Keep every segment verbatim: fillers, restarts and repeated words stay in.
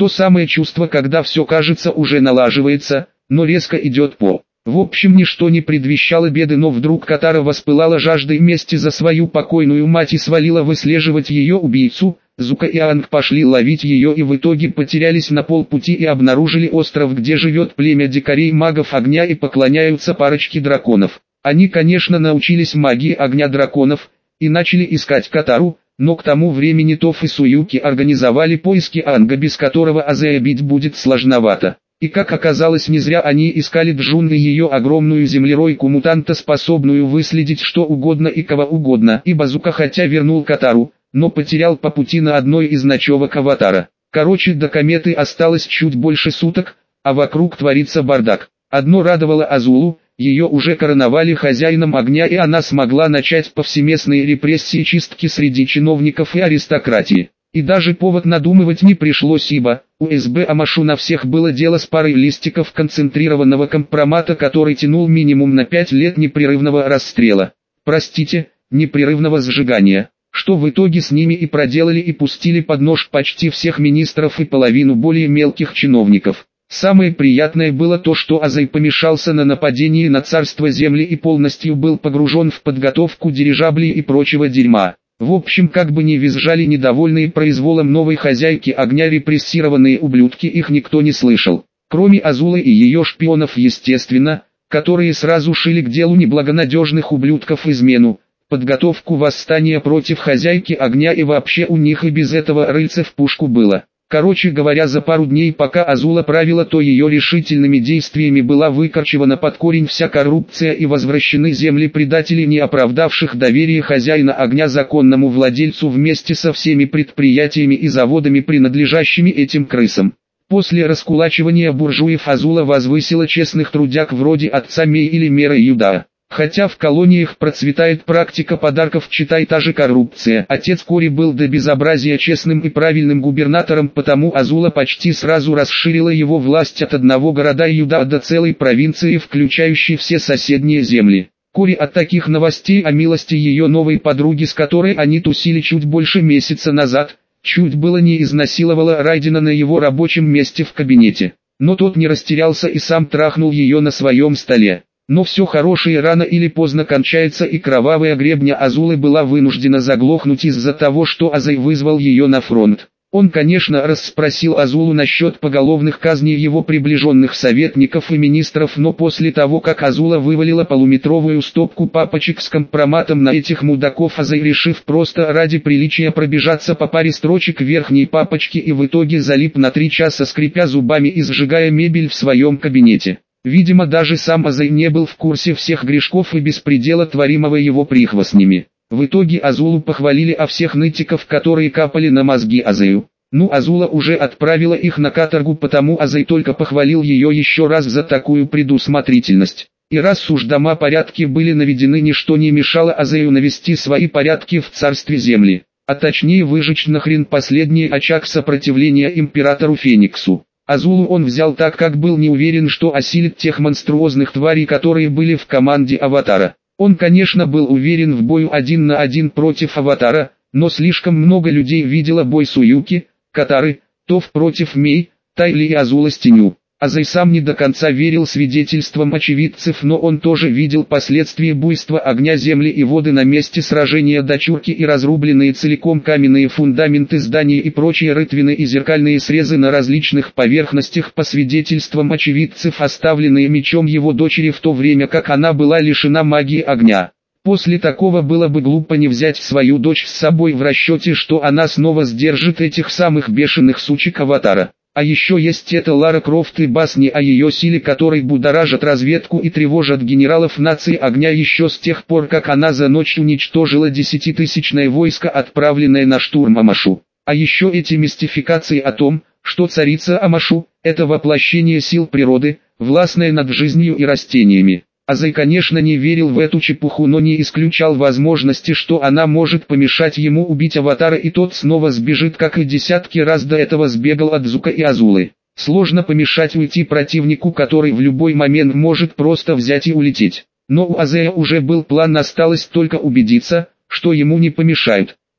То самое чувство, когда все кажется уже налаживается, но резко идет по. В общем, ничто не предвещало беды, но вдруг Катара воспылала жаждой мести за свою покойную мать и свалила выслеживать ее убийцу. Зука и Аанг пошли ловить ее и в итоге потерялись на полпути и обнаружили остров, где живет племя дикарей-магов огня и поклоняются парочке драконов. Они, конечно, научились магии огня драконов и начали искать Катару, но к тому времени Тоф и Суюки организовали поиски Аанга, без которого Азея бить будет сложновато. И как оказалось, не зря они искали Джун и ее огромную землеройку-мутанта, способную выследить что угодно и кого угодно, ибо Зука хотя вернул Катару, но потерял по пути на одной из ночевок Аватара. Короче, до кометы осталось чуть больше суток, а вокруг творится бардак. Одно радовало Азулу: ее уже короновали хозяином огня, и она смогла начать повсеместные репрессии, чистки среди чиновников и аристократии. И даже повод надумывать не пришлось, ибо у СБ Амашу на всех было дело с парой листиков концентрированного компромата, который тянул минимум на пять лет непрерывного расстрела. Простите, непрерывного сжигания. Что в итоге с ними и проделали, и пустили под нож почти всех министров и половину более мелких чиновников. Самое приятное было то, что Азай помешался на нападении на царство земли и полностью был погружен в подготовку дирижаблей и прочего дерьма. В общем, как бы ни визжали недовольные произволом новой хозяйки огня репрессированные ублюдки, их никто не слышал. Кроме Азулы и ее шпионов, естественно, которые сразу шили к делу неблагонадежных ублюдков измену, подготовку восстания против хозяйки огня, и вообще у них и без этого рыльца в пушку было. Короче говоря, за пару дней, пока Азула правила, то ее решительными действиями была выкорчевана под корень вся коррупция и возвращены земли предателей, не оправдавших доверие хозяина огня законному владельцу, вместе со всеми предприятиями и заводами, принадлежащими этим крысам. После раскулачивания буржуев Азула возвысила честных трудяг вроде отца Мей или Мера Юда. Хотя в колониях процветает практика подарков, читай та же коррупция. Отец Кори был до безобразия честным и правильным губернатором, потому Азула почти сразу расширила его власть от одного города Юда до целой провинции, включающей все соседние земли. Кори от таких новостей о милости ее новой подруги, с которой они тусили чуть больше месяца назад, чуть было не изнасиловала Райдена на его рабочем месте в кабинете. Но тот не растерялся и сам трахнул ее на своем столе. Но все хорошее рано или поздно кончается, и кровавая гребня Азулы была вынуждена заглохнуть из-за того, что Азай вызвал ее на фронт. Он, конечно, расспросил Азулу насчет поголовных казней его приближенных советников и министров, но после того, как Азула вывалила полуметровую стопку папочек с компроматом на этих мудаков, Азай, решив просто ради приличия пробежаться по паре строчек верхней папочки, и в итоге залип на три часа, скрипя зубами и сжигая мебель в своем кабинете. Видимо, даже сам Азай не был в курсе всех грешков и беспредела, творимого его прихвостнями. В итоге Азулу похвалили, а всех нытиков, которые капали на мозги Азаю. Ну, Азула уже отправила их на каторгу, потому Азай только похвалил ее еще раз за такую предусмотрительность. И раз уж дома порядки были наведены, ничто не мешало Азаю навести свои порядки в царстве земли, а точнее выжечь нахрен последний очаг сопротивления императору Фениксу. Азулу он взял так, как был не уверен, что осилит тех монструозных тварей, которые были в команде Аватара. Он, конечно, был уверен в бою один на один против Аватара, но слишком много людей видело бой Суюки, Катары, Тоф против Мей, Тайли и Азула с Тенью. Азай сам не до конца верил свидетельствам очевидцев, но он тоже видел последствия буйства огня, земли и воды на месте сражения, дочурки и разрубленные целиком каменные фундаменты зданий и прочие рытвины и зеркальные срезы на различных поверхностях, по свидетельствам очевидцев, оставленные мечом его дочери, в то время как она была лишена магии огня. После такого было бы глупо не взять свою дочь с собой, в расчете, что она снова сдержит этих самых бешеных сучек Аватара. А еще есть эта Лара Крофт и басни о ее силе, которые будоражат разведку и тревожат генералов нации огня еще с тех пор, как она за ночь уничтожила десятитысячное войско, отправленное на штурм Амашу. А еще эти мистификации о том, что царица Амашу – это воплощение сил природы, властная над жизнью и растениями. Азай, конечно, не верил в эту чепуху, но не исключал возможности, что она может помешать ему убить Аватара, и тот снова сбежит, как и десятки раз до этого сбегал от Зука и Азулы. Сложно помешать уйти противнику, который в любой момент может просто взять и улететь. Но у Азея уже был план, осталось только убедиться, что ему не помешают.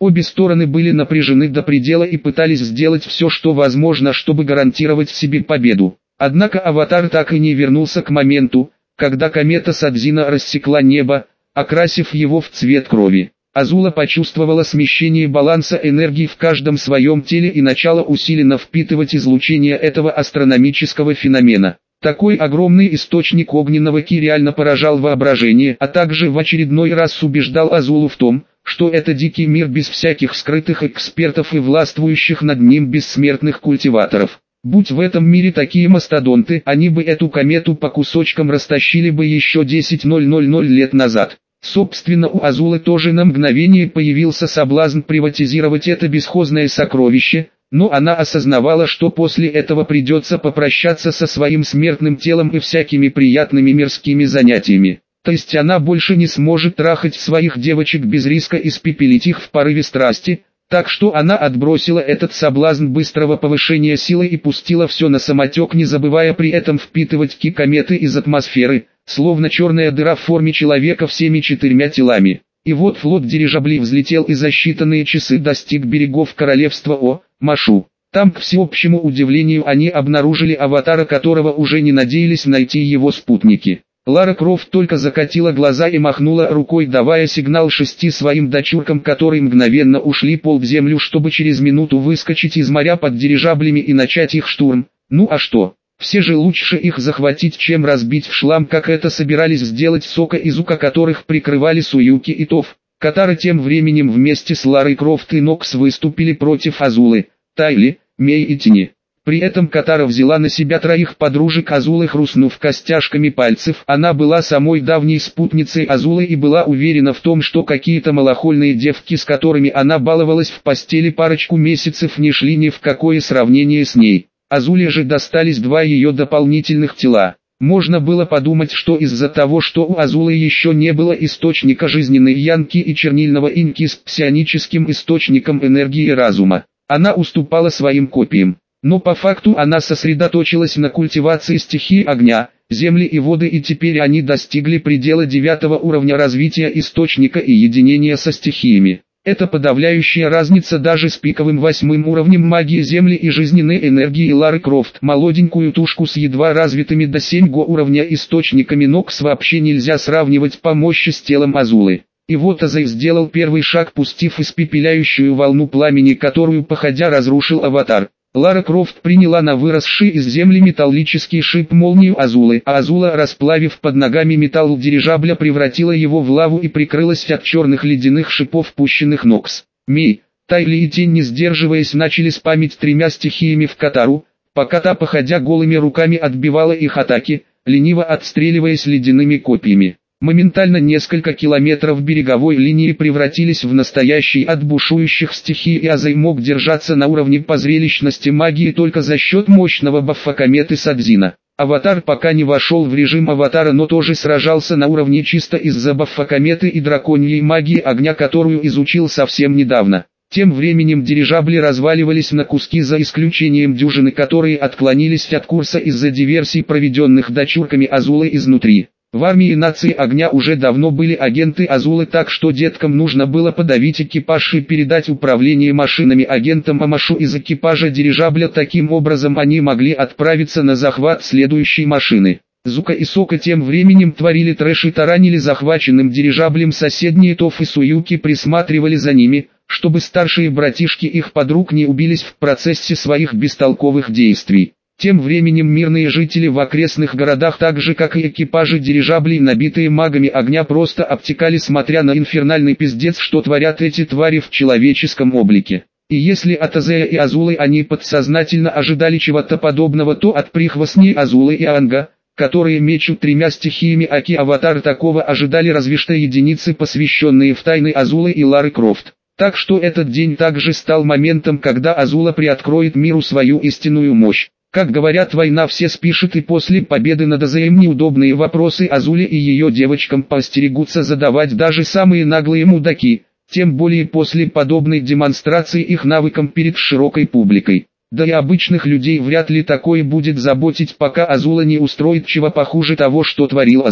Обе стороны были напряжены до предела и пытались сделать все, что возможно, чтобы гарантировать себе победу. Однако Аватар так и не вернулся к моменту, когда комета Садзина рассекла небо, окрасив его в цвет крови. Азула почувствовала смещение баланса энергии в каждом своем теле и начала усиленно впитывать излучение этого астрономического феномена. Такой огромный источник огненного ки реально поражал воображение, а также в очередной раз убеждал Азулу в том, что это дикий мир без всяких скрытых экспертов и властвующих над ним бессмертных культиваторов. Будь в этом мире такие мастодонты, они бы эту комету по кусочкам растащили бы еще десять тысяч лет назад. Собственно, у Азулы тоже на мгновение появился соблазн приватизировать это бесхозное сокровище, но она осознавала, что после этого придется попрощаться со своим смертным телом и всякими приятными мирскими занятиями. То есть она больше не сможет трахать своих девочек без риска испепелить их в порыве страсти, так что она отбросила этот соблазн быстрого повышения силы и пустила все на самотек, не забывая при этом впитывать ки кометы из атмосферы, словно черная дыра в форме человека всеми четырьмя телами. И вот флот дирижаблей взлетел и за считанные часы достиг берегов королевства О, Машу. Там, к всеобщему удивлению, они обнаружили Аватара, которого уже не надеялись найти его спутники. Лара Крофт только закатила глаза и махнула рукой, давая сигнал шести своим дочуркам, которые мгновенно ушли полвземлю, чтобы через минуту выскочить из моря под дирижаблями и начать их штурм. Ну а что? Все же лучше их захватить, чем разбить в шлам, как это собирались сделать Сока и Зука, которых прикрывали Суюки и Тоф. Катара тем временем вместе с Ларой Крофт и Нокс выступили против Азулы, Тайли, Мей и Тини. При этом Катара взяла на себя троих подружек Азулы, хрустнув костяшками пальцев. Она была самой давней спутницей Азулы и была уверена в том, что какие-то малохольные девки, с которыми она баловалась в постели парочку месяцев, не шли ни в какое сравнение с ней. Азуле же достались два ее дополнительных тела. Можно было подумать, что из-за того, что у Азулы еще не было источника жизненной янки и чернильного инки с псионическим источником энергии разума, она уступала своим копиям. Но по факту она сосредоточилась на культивации стихии огня, земли и воды, и теперь они достигли предела девятого уровня развития источника и единения со стихиями. Это подавляющая разница даже с пиковым восьмым уровнем магии земли и жизненной энергии Лары Крофт. Молоденькую тушку с едва развитыми до седьмого уровня источниками Нокс вообще нельзя сравнивать по мощи с телом Азулы. И вот Азай сделал первый шаг, пустив испепеляющую волну пламени, которую походя разрушил Аватар. Лара Крофт приняла на выросший из земли металлический шип молнию Азулы, а Азула, расплавив под ногами металл дирижабля, превратила его в лаву и прикрылась от черных ледяных шипов, пущенных Нокс. Мей, Тайли и Тень, не сдерживаясь, начали спамить тремя стихиями в Катару, пока та, походя голыми руками, отбивала их атаки, лениво отстреливаясь ледяными копьями. Моментально несколько километров береговой линии превратились в настоящий ад бушующих стихий, и Азай мог держаться на уровне по зрелищности магии только за счет мощного бафа кометы Садзина. Аватар пока не вошел в режим аватара, но тоже сражался на уровне чисто из-за бафа кометы и драконьей магии огня, которую изучил совсем недавно. Тем временем дирижабли разваливались на куски, за исключением дюжины, которые отклонились от курса из-за диверсий, проведенных дочурками Азулы изнутри. В армии нации огня уже давно были агенты Азулы, так что деткам нужно было подавить экипаж и передать управление машинами агентам Амашу из экипажа дирижабля. Таким образом они могли отправиться на захват следующей машины. Зука и Сока тем временем творили трэш и таранили захваченным дирижаблем соседние. Тоф и Суюки присматривали за ними, чтобы старшие братишки их подруг не убились в процессе своих бестолковых действий. Тем временем мирные жители в окрестных городах, так же как и экипажи дирижаблей, набитые магами огня, просто обтекали, смотря на инфернальный пиздец, что творят эти твари в человеческом облике. И если от Азея и Азулы они подсознательно ожидали чего-то подобного, то от прихвостней Азулы и Анга, которые мечут тремя стихиями Аки, Аватар, такого ожидали разве что единицы, посвященные в тайны Азулы и Лары Крофт. Так что этот день также стал моментом, когда Азула приоткроет миру свою истинную мощь. Как говорят, война все спишет, и после победы над Азеем неудобные вопросы Азуле и ее девочкам поостерегутся задавать даже самые наглые мудаки, тем более после подобной демонстрации их навыкам перед широкой публикой. Да и обычных людей вряд ли такое будет заботить, пока Азула не устроит чего похуже того, что творил Азей.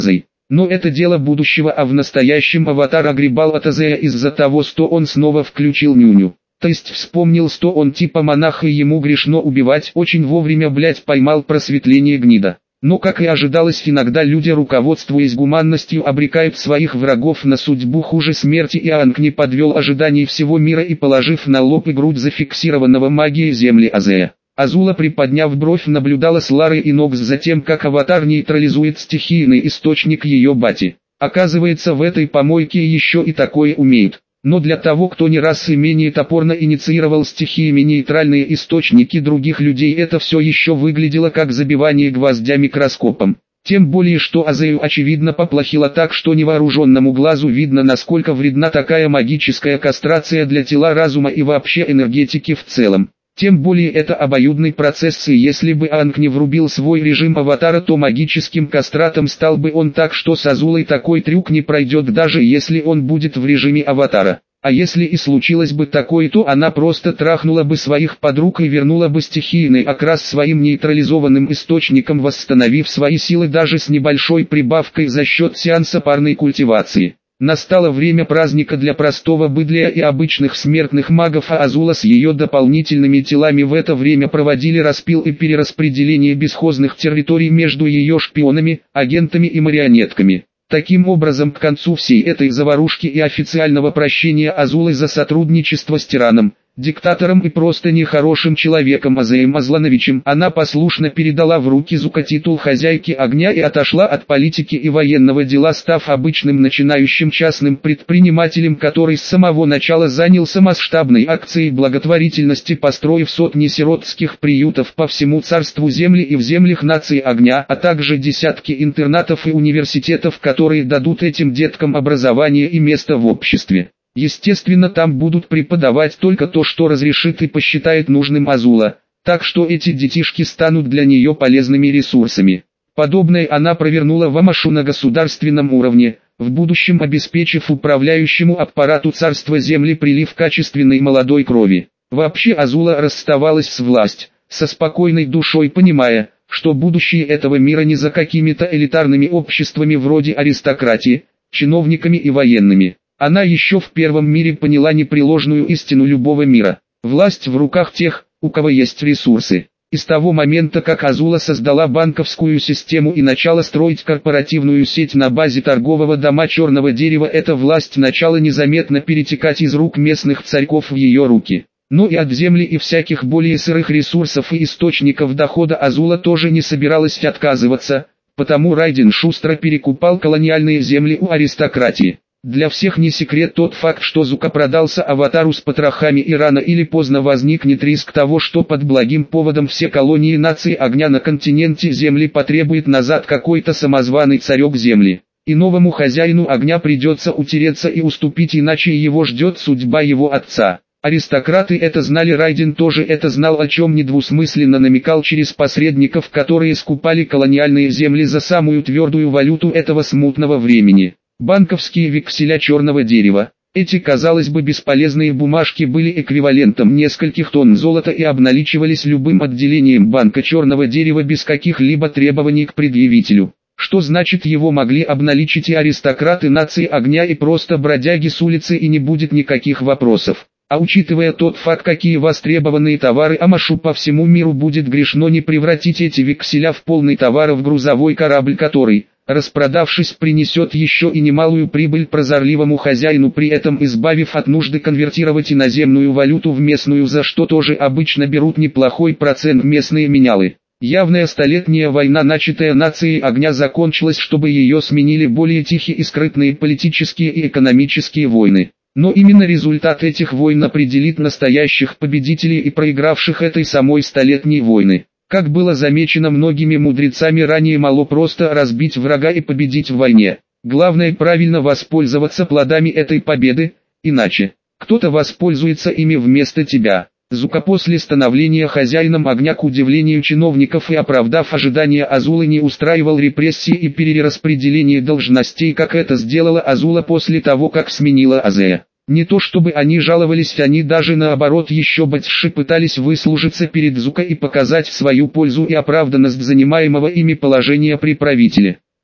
Но это дело будущего, а в настоящем аватар огребал от Азея из-за того, что он снова включил нюню. То есть вспомнил, что он типа монах и ему грешно убивать, очень вовремя блять поймал просветление гнида. Но как и ожидалось, иногда люди, руководствуясь гуманностью, обрекают своих врагов на судьбу хуже смерти, и Аанг не подвел ожиданий всего мира и, положив на лоб и грудь зафиксированного магией земли Азея, Азула, приподняв бровь, наблюдала с Ларой и Нокс за тем, как аватар нейтрализует стихийный источник ее бати. Оказывается, в этой помойке еще и такое умеют. Но для того, кто не раз и менее топорно инициировал стихиями нейтральные источники других людей, это все еще выглядело как забивание гвоздя микроскопом. Тем более, что Азею очевидно поплохело так, что невооруженному глазу видно, насколько вредна такая магическая кастрация для тела, разума и вообще энергетики в целом. Тем более это обоюдный процесс, и если бы Аанг не врубил свой режим аватара, то магическим кастратом стал бы он, так что с Азулой такой трюк не пройдет, даже если он будет в режиме аватара. А если и случилось бы такое, то она просто трахнула бы своих подруг и вернула бы стихийный окрас своим нейтрализованным источником, восстановив свои силы даже с небольшой прибавкой за счет сеанса парной культивации. Настало время праздника для простого быдля и обычных смертных магов, а Азула с ее дополнительными телами в это время проводили распил и перераспределение бесхозных территорий между ее шпионами, агентами и марионетками. Таким образом, к концу всей этой заварушки и официального прощения Азулы за сотрудничество с тираном, диктатором и просто нехорошим человеком Азеем Азлановичем, она послушно передала в руки Зука титул хозяйки огня и отошла от политики и военного дела, став обычным начинающим частным предпринимателем, который с самого начала занялся масштабной акцией благотворительности, построив сотни сиротских приютов по всему царству земли и в землях нации огня, а также десятки интернатов и университетов, которые дадут этим деткам образование и место в обществе. Естественно, там будут преподавать только то, что разрешит и посчитает нужным Азула, так что эти детишки станут для нее полезными ресурсами. Подобное она провернула в Амашу на государственном уровне, в будущем обеспечив управляющему аппарату царства земли прилив качественной молодой крови. Вообще Азула расставалась с властью, со спокойной душой, понимая, что будущее этого мира не за какими-то элитарными обществами вроде аристократии, чиновниками и военными. Она еще в первом мире поняла непреложную истину любого мира. Власть в руках тех, у кого есть ресурсы. И с того момента, как Азула создала банковскую систему и начала строить корпоративную сеть на базе торгового дома черного дерева, эта власть начала незаметно перетекать из рук местных царьков в ее руки. Но и от земли и всяких более сырых ресурсов и источников дохода Азула тоже не собиралась отказываться, потому Райден шустро перекупал колониальные земли у аристократии. Для всех не секрет тот факт, что Зука продался аватару с потрохами, и рано или поздно возникнет риск того, что под благим поводом все колонии нации огня на континенте Земли потребует назад какой-то самозваный царек Земли. И новому хозяину огня придется утереться и уступить, иначе его ждет судьба его отца. Аристократы это знали, Райден тоже это знал, о чем недвусмысленно намекал через посредников, которые скупали колониальные земли за самую твердую валюту этого смутного времени. Банковские векселя черного дерева. Эти, казалось бы, бесполезные бумажки были эквивалентом нескольких тонн золота и обналичивались любым отделением банка черного дерева без каких-либо требований к предъявителю. Что значит, его могли обналичить и аристократы нации огня, и просто бродяги с улицы, и не будет никаких вопросов. А учитывая тот факт, какие востребованные товары Амашу по всему миру, будет грешно не превратить эти векселя в полный товаров грузовой корабль, который, распродавшись, принесет еще и немалую прибыль прозорливому хозяину, при этом избавив от нужды конвертировать иноземную валюту в местную, за что тоже обычно берут неплохой процент местные менялы. Явная столетняя война, начатая нацией огня, закончилась, чтобы ее сменили более тихие и скрытные политические и экономические войны. Но именно результат этих войн определит настоящих победителей и проигравших этой самой столетней войны. Как было замечено многими мудрецами ранее, мало просто разбить врага и победить в войне. Главное правильно воспользоваться плодами этой победы, иначе кто-то воспользуется ими вместо тебя. Зука после становления хозяином огня, к удивлению чиновников и оправдав ожидания Азулы, не устраивал репрессии и перераспределение должностей, как это сделала Азула после того, как сменила Азея. Не то чтобы они жаловались, они даже наоборот еще больше пытались выслужиться перед Зука и показать свою пользу и оправданность занимаемого ими положения при правителе.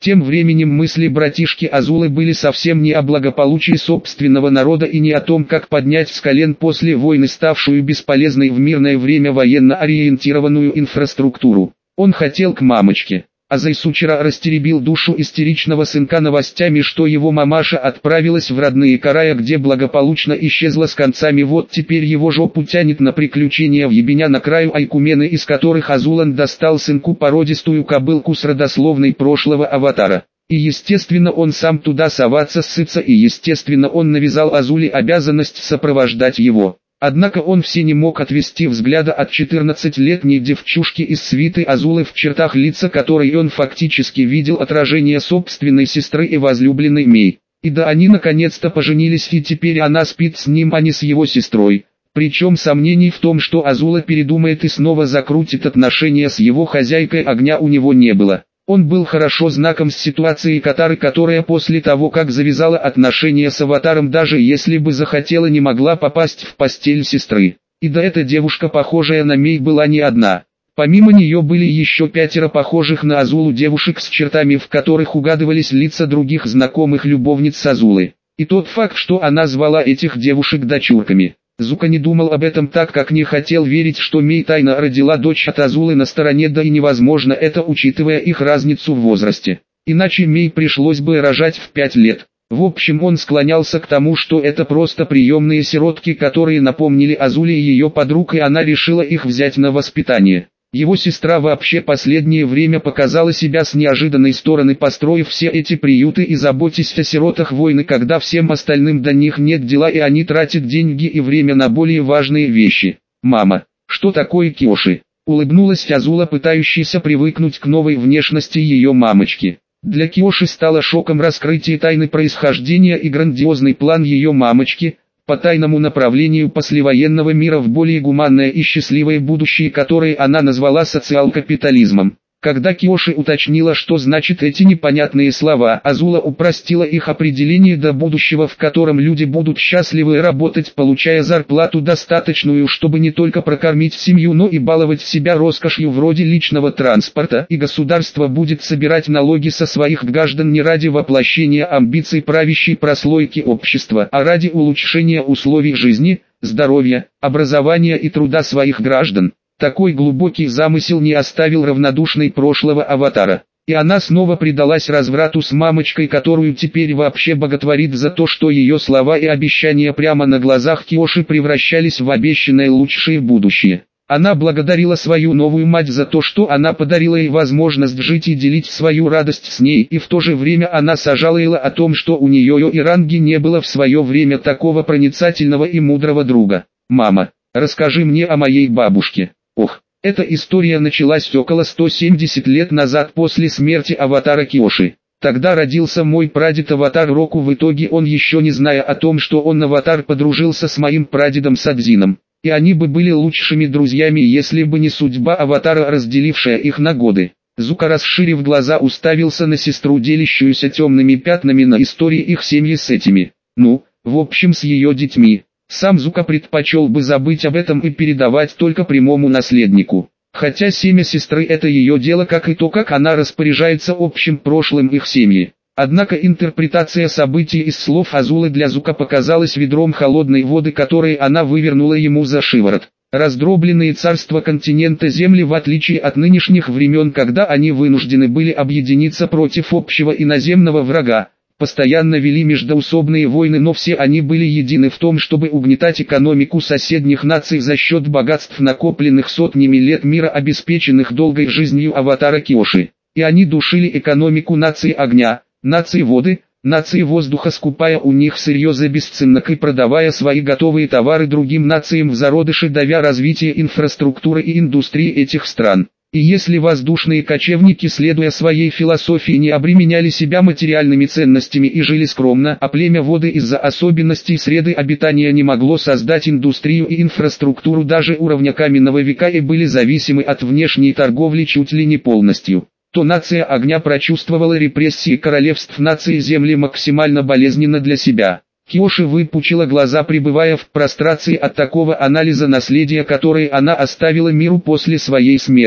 Тем временем мысли братишки Азулы были совсем не о благополучии собственного народа и не о том, как поднять с колен после войны ставшую бесполезной в мирное время военно-ориентированную инфраструктуру. Он хотел к мамочке. Азай с утра растеребил душу истеричного сынка новостями, что его мамаша отправилась в родные края, где благополучно исчезла с концами. Вот теперь его жопу тянет на приключения в ебеня на краю Айкумены, из которых Азулан достал сынку породистую кобылку с родословной прошлого аватара. И естественно он сам туда соваться ссыться, и естественно он навязал Азуле обязанность сопровождать его. Однако он все не мог отвести взгляда от четырнадцатилетней девчушки из свиты Азулы, в чертах лица которой он фактически видел отражение собственной сестры и возлюбленной Мей. И да, они наконец-то поженились, и теперь она спит с ним, а не с его сестрой. Причем сомнений в том, что Азула передумает и снова закрутит отношения с его хозяйкой огня, у него не было. Он был хорошо знаком с ситуацией Катары, которая после того, как завязала отношения с аватаром, даже если бы захотела, не могла попасть в постель сестры. И да, эта девушка, похожая на Мей, была не одна. Помимо нее были еще пятеро похожих на Азулу девушек с чертами, в которых угадывались лица других знакомых любовниц Азулы. И тот факт, что она звала этих девушек дочурками. Зука не думал об этом, так как не хотел верить, что Мей тайно родила дочь от Азулы на стороне, да и невозможно это, учитывая их разницу в возрасте. Иначе Мей пришлось бы рожать в пять лет. В общем, он склонялся к тому, что это просто приемные сиротки, которые напомнили Азуле и ее подруг, и она решила их взять на воспитание. Его сестра вообще последнее время показала себя с неожиданной стороны, построив все эти приюты и заботясь о сиротах войны, когда всем остальным до них нет дела и они тратят деньги и время на более важные вещи. «Мама, что такое Киоши?» — улыбнулась Азула, пытающаяся привыкнуть к новой внешности ее мамочки. Для Киоши стало шоком раскрытие тайны происхождения и грандиозный план ее мамочки — по тайному направлению послевоенного мира в более гуманное и счастливое будущее, которое она назвала социал-капитализмом. Когда Киоши уточнила, что значит эти непонятные слова, Азула упростила их определение до будущего, в котором люди будут счастливы работать, получая зарплату достаточную, чтобы не только прокормить семью, но и баловать себя роскошью вроде личного транспорта, и государство будет собирать налоги со своих граждан не ради воплощения амбиций правящей прослойки общества, а ради улучшения условий жизни, здоровья, образования и труда своих граждан. Такой глубокий замысел не оставил равнодушной прошлого аватара. И она снова предалась разврату с мамочкой, которую теперь вообще боготворит за то, что ее слова и обещания прямо на глазах Киоши превращались в обещанное лучшее будущее. Она благодарила свою новую мать за то, что она подарила ей возможность жить и делить свою радость с ней, и в то же время она сожалела о том, что у нее и Ранги не было в свое время такого проницательного и мудрого друга. «Мама, расскажи мне о моей бабушке». Ох, эта история началась около ста семидесяти лет назад после смерти аватара Киоши. Тогда родился мой прадед аватар Року, в итоге он, еще не зная о том, что он аватар, подружился с моим прадедом Садзином. И они бы были лучшими друзьями, если бы не судьба аватара, разделившая их на годы. Зука, расширив глаза, уставился на сестру, делящуюся темными пятнами на истории их семьи с этими, ну, в общем, с ее детьми. Сам Зука предпочел бы забыть об этом и передавать только прямому наследнику. Хотя семя сестры — это ее дело, как и то, как она распоряжается общим прошлым их семьи. Однако интерпретация событий из слов Азулы для Зука показалась ведром холодной воды, которой она вывернула ему за шиворот. Раздробленные царства континента Земли, в отличие от нынешних времен, когда они вынуждены были объединиться против общего иноземного врага, постоянно вели междоусобные войны, но все они были едины в том, чтобы угнетать экономику соседних наций за счет богатств, накопленных сотнями лет мира, обеспеченных долгой жизнью аватара Киоши. И они душили экономику нации огня, нации воды, нации воздуха, скупая у них сырье за бесценок и продавая свои готовые товары другим нациям в зародыше, давя развитие инфраструктуры и индустрии этих стран. И если воздушные кочевники, следуя своей философии, не обременяли себя материальными ценностями и жили скромно, а племя воды из-за особенностей среды обитания не могло создать индустрию и инфраструктуру даже уровня каменного века и были зависимы от внешней торговли чуть ли не полностью, то нация огня прочувствовала репрессии королевств нации Земли максимально болезненно для себя. Киоши выпучила глаза, пребывая в прострации от такого анализа наследия, которое она оставила миру после своей смерти.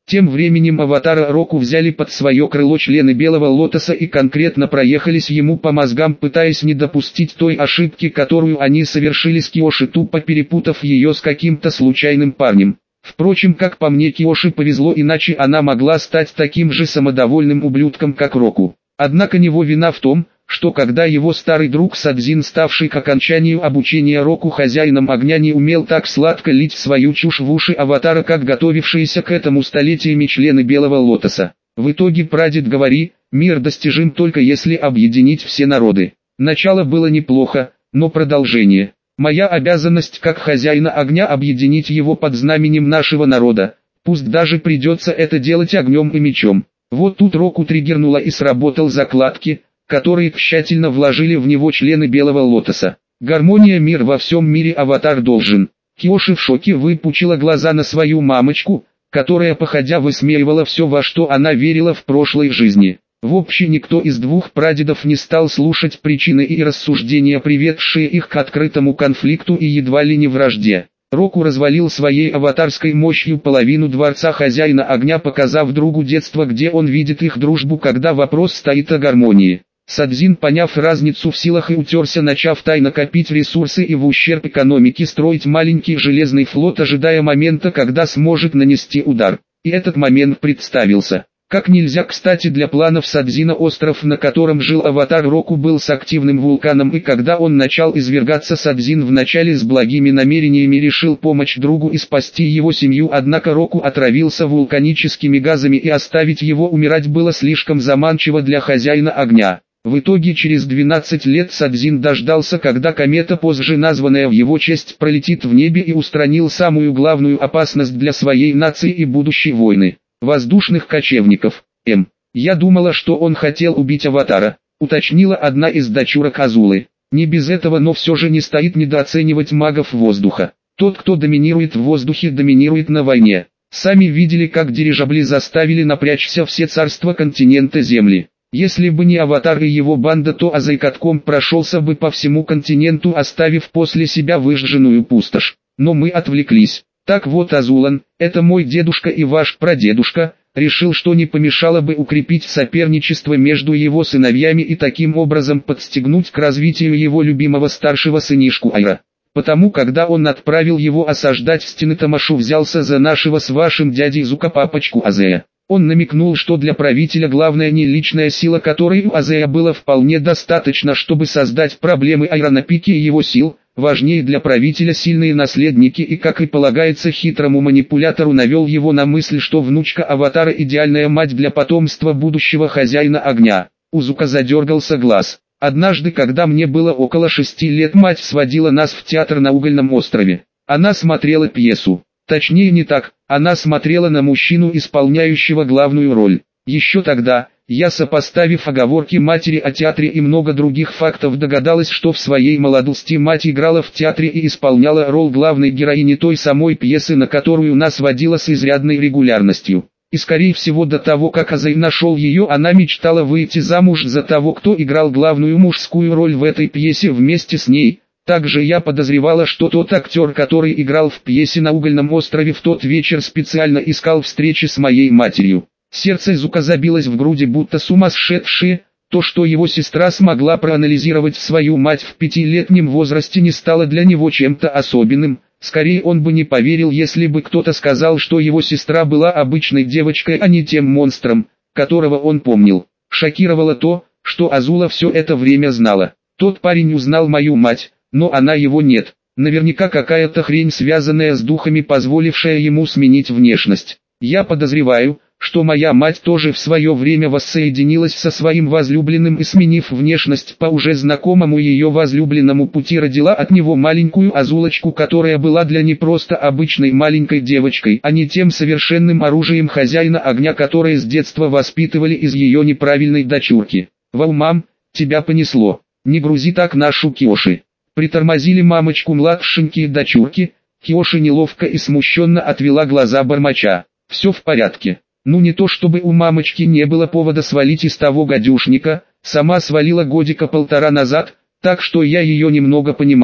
Тем временем аватара Року взяли под свое крыло члены Белого Лотоса и конкретно проехались ему по мозгам, пытаясь не допустить той ошибки, которую они совершили с Киоши, тупо перепутав ее с каким-то случайным парнем. Впрочем, как по мне, Киоши повезло, иначе она могла стать таким же самодовольным ублюдком, как Року. Однако его вина в том, что когда его старый друг Садзин, ставший к окончанию обучения Року хозяином огня, не умел так сладко лить свою чушь в уши аватара, как готовившиеся к этому столетиями члены Белого Лотоса. В итоге, прадед говори, мир достижим только если объединить все народы. Начало было неплохо, но продолжение. Моя обязанность как хозяина огня объединить его под знаменем нашего народа, пусть даже придется это делать огнем и мечом. Вот тут Року триггернула и сработал закладки, которые тщательно вложили в него члены Белого Лотоса. Гармония, мир во всем мире, аватар должен. Киоши в шоке выпучила глаза на свою мамочку, которая походя высмеивала все, во что она верила в прошлой жизни. В общем, никто из двух прадедов не стал слушать причины и рассуждения, приведшие их к открытому конфликту и едва ли не вражде. Року развалил своей аватарской мощью половину дворца хозяина огня, показав другу детство, где он видит их дружбу, когда вопрос стоит о гармонии. Садзин, поняв разницу в силах, и утерся, начав тайно копить ресурсы и в ущерб экономике строить маленький железный флот, ожидая момента, когда сможет нанести удар. И этот момент представился. Как нельзя кстати для планов Садзина. Остров, на котором жил аватар Року, был с активным вулканом, и когда он начал извергаться, Садзин вначале с благими намерениями решил помочь другу и спасти его семью, однако Року отравился вулканическими газами, и оставить его умирать было слишком заманчиво для хозяина огня. В итоге через двенадцать лет Садзин дождался, когда комета, позже названная в его честь, пролетит в небе, и устранил самую главную опасность для своей нации и будущей войны – воздушных кочевников. М. Я думала, что он хотел убить аватара, уточнила одна из дочурок Азулы. Не без этого, но все же не стоит недооценивать магов воздуха. Тот, кто доминирует в воздухе, доминирует на войне. Сами видели, как дирижабли заставили напрячься все царства континента Земли. Если бы не аватар и его банда, то Азай катком прошелся бы по всему континенту, оставив после себя выжженную пустошь. Но мы отвлеклись. Так вот, Азулан, это мой дедушка и ваш прадедушка, решил, что не помешало бы укрепить соперничество между его сыновьями и таким образом подстегнуть к развитию его любимого старшего сынишку Айра. Потому, когда он отправил его осаждать стены, Тамашу взялся за нашего с вашим дядей Зука папочку Азея. Он намекнул, что для правителя главная не личная сила, которой у Азея было вполне достаточно, чтобы создать проблемы Айра на пике его сил, важнее для правителя сильные наследники, и, как и полагается хитрому манипулятору, навел его на мысль, что внучка аватара идеальная мать для потомства будущего хозяина огня. У Зука задергался глаз. Однажды, когда мне было около шести лет, мать сводила нас в театр на Угольном острове. Она смотрела пьесу. Точнее, не так, она смотрела на мужчину, исполняющего главную роль. Еще тогда, я, сопоставив оговорки матери о театре и много других фактов, догадалась, что в своей молодости мать играла в театре и исполняла роль главной героини той самой пьесы, на которую нас водила с изрядной регулярностью. И скорее всего, до того, как Азай нашел ее, она мечтала выйти замуж за того, кто играл главную мужскую роль в этой пьесе вместе с ней. Также я подозревала, что тот актер, который играл в пьесе на Угольном острове в тот вечер, специально искал встречи с моей матерью. Сердце Зука забилось в груди, будто сумасшедшее. То, что его сестра смогла проанализировать свою мать в пятилетнем возрасте, не стало для него чем-то особенным. Скорее, он бы не поверил, если бы кто-то сказал, что его сестра была обычной девочкой, а не тем монстром, которого он помнил. Шокировало то, что Азула все это время знала. Тот парень узнал мою мать, но она его нет. Наверняка какая-то хрень, связанная с духами, позволившая ему сменить внешность. Я подозреваю, что моя мать тоже в свое время воссоединилась со своим возлюбленным и, сменив внешность по уже знакомому ее возлюбленному пути, родила от него маленькую Азулочку, которая была для не просто обычной маленькой девочкой, а не тем совершенным оружием хозяина огня, которое с детства воспитывали из ее неправильной дочурки. «Вау, мам, тебя понесло, не грузи так нашу Киоши». Притормозили мамочку младшенькие дочурки. Киоши неловко и смущенно отвела глаза, бормоча: «Все в порядке». Ну, не то чтобы у мамочки не было повода свалить из того гадюшника, сама свалила годика полтора назад, так что я ее немного понимаю.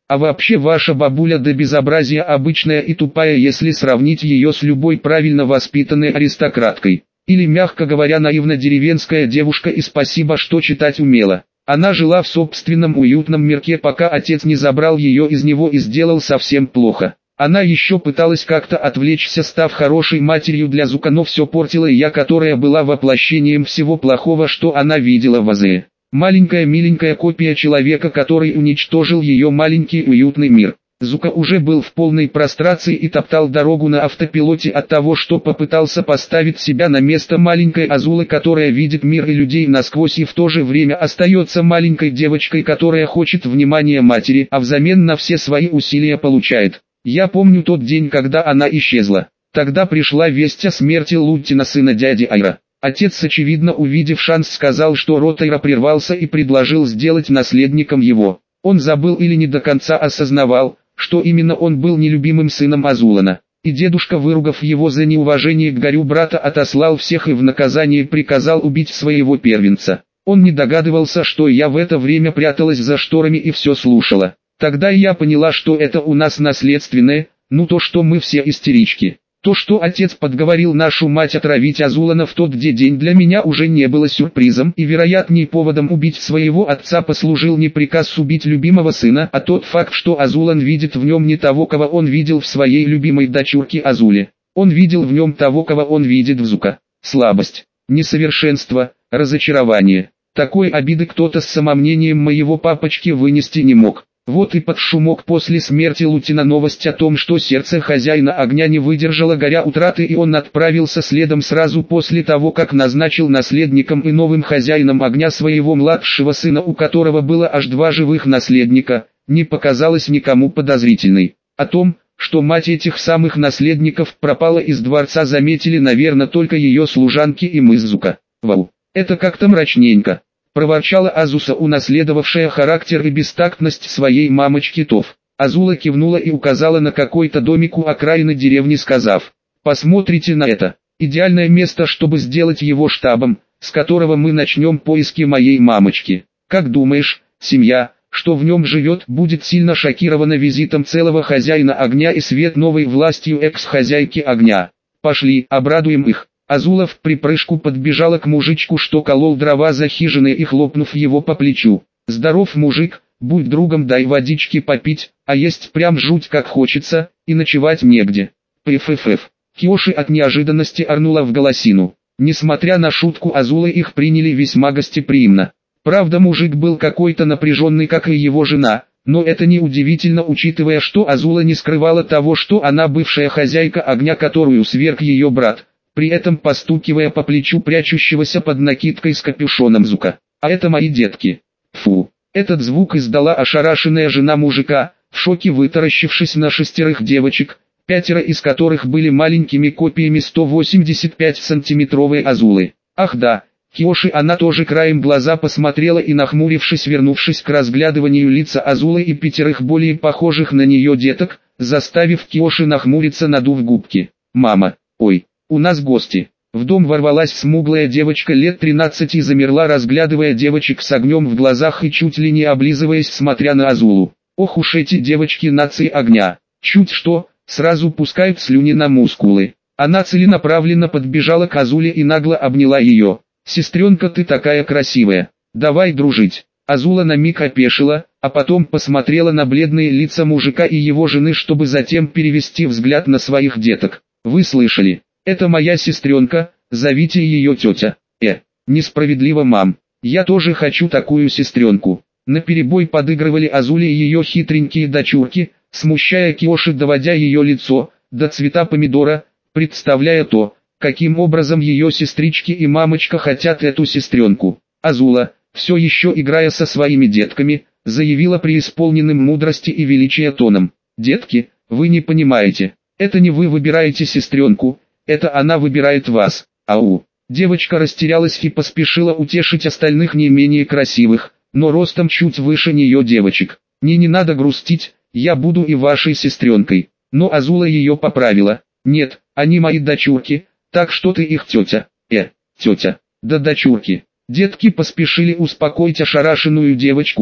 А вообще ваша бабуля до безобразия обычная и тупая, если сравнить ее с любой правильно воспитанной аристократкой. Или, мягко говоря, наивно-деревенская девушка, и спасибо, что читать умела. Она жила в собственном уютном мирке, пока отец не забрал ее из него и сделал совсем плохо. Она еще пыталась как-то отвлечься, став хорошей матерью для Зука, но все портила я, которая была воплощением всего плохого, что она видела в Азе. Маленькая миленькая копия человека, который уничтожил ее маленький уютный мир. Зука уже был в полной прострации и топтал дорогу на автопилоте от того, что попытался поставить себя на место маленькой Азулы, которая видит мир и людей насквозь и в то же время остается маленькой девочкой, которая хочет внимания матери, а взамен на все свои усилия получает. Я помню тот день, когда она исчезла. Тогда пришла весть о смерти Луттина, сына дяди Айра. Отец, очевидно увидев шанс, сказал, что род Айра прервался, и предложил сделать наследником его. Он забыл или не до конца осознавал, что именно он был нелюбимым сыном Азулана. И дедушка, выругав его за неуважение к горю брата, отослал всех и в наказание приказал убить своего первенца. Он не догадывался, что я в это время пряталась за шторами и все слушала. Тогда я поняла, что это у нас наследственное, ну то, что мы все истерички. То, что отец подговорил нашу мать отравить Азулана в тот день, для меня уже не было сюрпризом, и вероятней поводом убить своего отца послужил не приказ убить любимого сына, а тот факт, что Азулан видит в нем не того, кого он видел в своей любимой дочурке Азуле. Он видел в нем того, кого он видит в Зука. Слабость, несовершенство, разочарование. Такой обиды кто-то с самомнением моего папочки вынести не мог. Вот и под шумок после смерти Луттина новость о том, что сердце хозяина огня не выдержало горя утраты, и он отправился следом сразу после того, как назначил наследником и новым хозяином огня своего младшего сына, у которого было аж два живых наследника, не показалось никому подозрительной. О том, что мать этих самых наследников пропала из дворца, заметили, наверное, только ее служанки и мы с Зука. Вау, это как-то мрачненько. Проворчала Азуса, унаследовавшая характер и бестактность своей мамочки Тов. Азула кивнула и указала на какой-то домик у окраины деревни, сказав: «Посмотрите на это. Идеальное место, чтобы сделать его штабом, с которого мы начнем поиски моей мамочки. Как думаешь, семья, что в нем живет, будет сильно шокирована визитом целого хозяина огня и свет новой властью экс-хозяйки огня? Пошли, обрадуем их». Азула в припрыжку подбежала к мужичку, что колол дрова за хижиной, и, хлопнув его по плечу: «Здоров, мужик, будь другом, дай водички попить, а есть прям жуть как хочется, и ночевать негде». Пффф. Киоши от неожиданности орнула в голосину. Несмотря на шутку Азулы, их приняли весьма гостеприимно. Правда, мужик был какой-то напряженный, как и его жена, но это не удивительно, учитывая, что Азула не скрывала того, что она бывшая хозяйка огня, которую сверг ее брат, при этом постукивая по плечу прячущегося под накидкой с капюшоном Зука. «А это мои детки». Фу. Этот звук издала ошарашенная жена мужика, в шоке вытаращившись на шестерых девочек, пятеро из которых были маленькими копиями сто восемьдесят пять сантиметровой Азулы. Ах да, Киоши, она тоже краем глаза посмотрела и, нахмурившись, вернувшись к разглядыванию лица Азулы и пятерых более похожих на нее деток, заставив Киоши нахмуриться, надув губки. «Мама, ой. У нас гости». В дом ворвалась смуглая девочка лет тринадцати и замерла, разглядывая девочек с огнем в глазах и чуть ли не облизываясь, смотря на Азулу. Ох уж эти девочки нации огня. Чуть что, сразу пускают слюни на мускулы. Она целенаправленно подбежала к Азуле и нагло обняла ее. «Сестренка, ты такая красивая. Давай дружить». Азула на миг опешила, а потом посмотрела на бледные лица мужика и его жены, чтобы затем перевести взгляд на своих деток. «Вы слышали? Это моя сестренка, зовите ее тетя». «Э, несправедливо, мам. Я тоже хочу такую сестренку». Наперебой подыгрывали Азуле и ее хитренькие дочурки, смущая Киоши, доводя ее лицо до цвета помидора, представляя то, каким образом ее сестрички и мамочка хотят эту сестренку. Азула, все еще играя со своими детками, заявила преисполненным мудрости и величия тоном: «Детки, вы не понимаете, это не вы выбираете сестренку, это она выбирает вас». Ау. Девочка растерялась и поспешила утешить остальных не менее красивых, но ростом чуть выше нее девочек. «Не, не надо грустить, я буду и вашей сестренкой». Но Азула ее поправила: «Нет, они мои дочурки, так что ты их тетя». «Э, тетя, да дочурки». Детки поспешили успокоить ошарашенную девочку,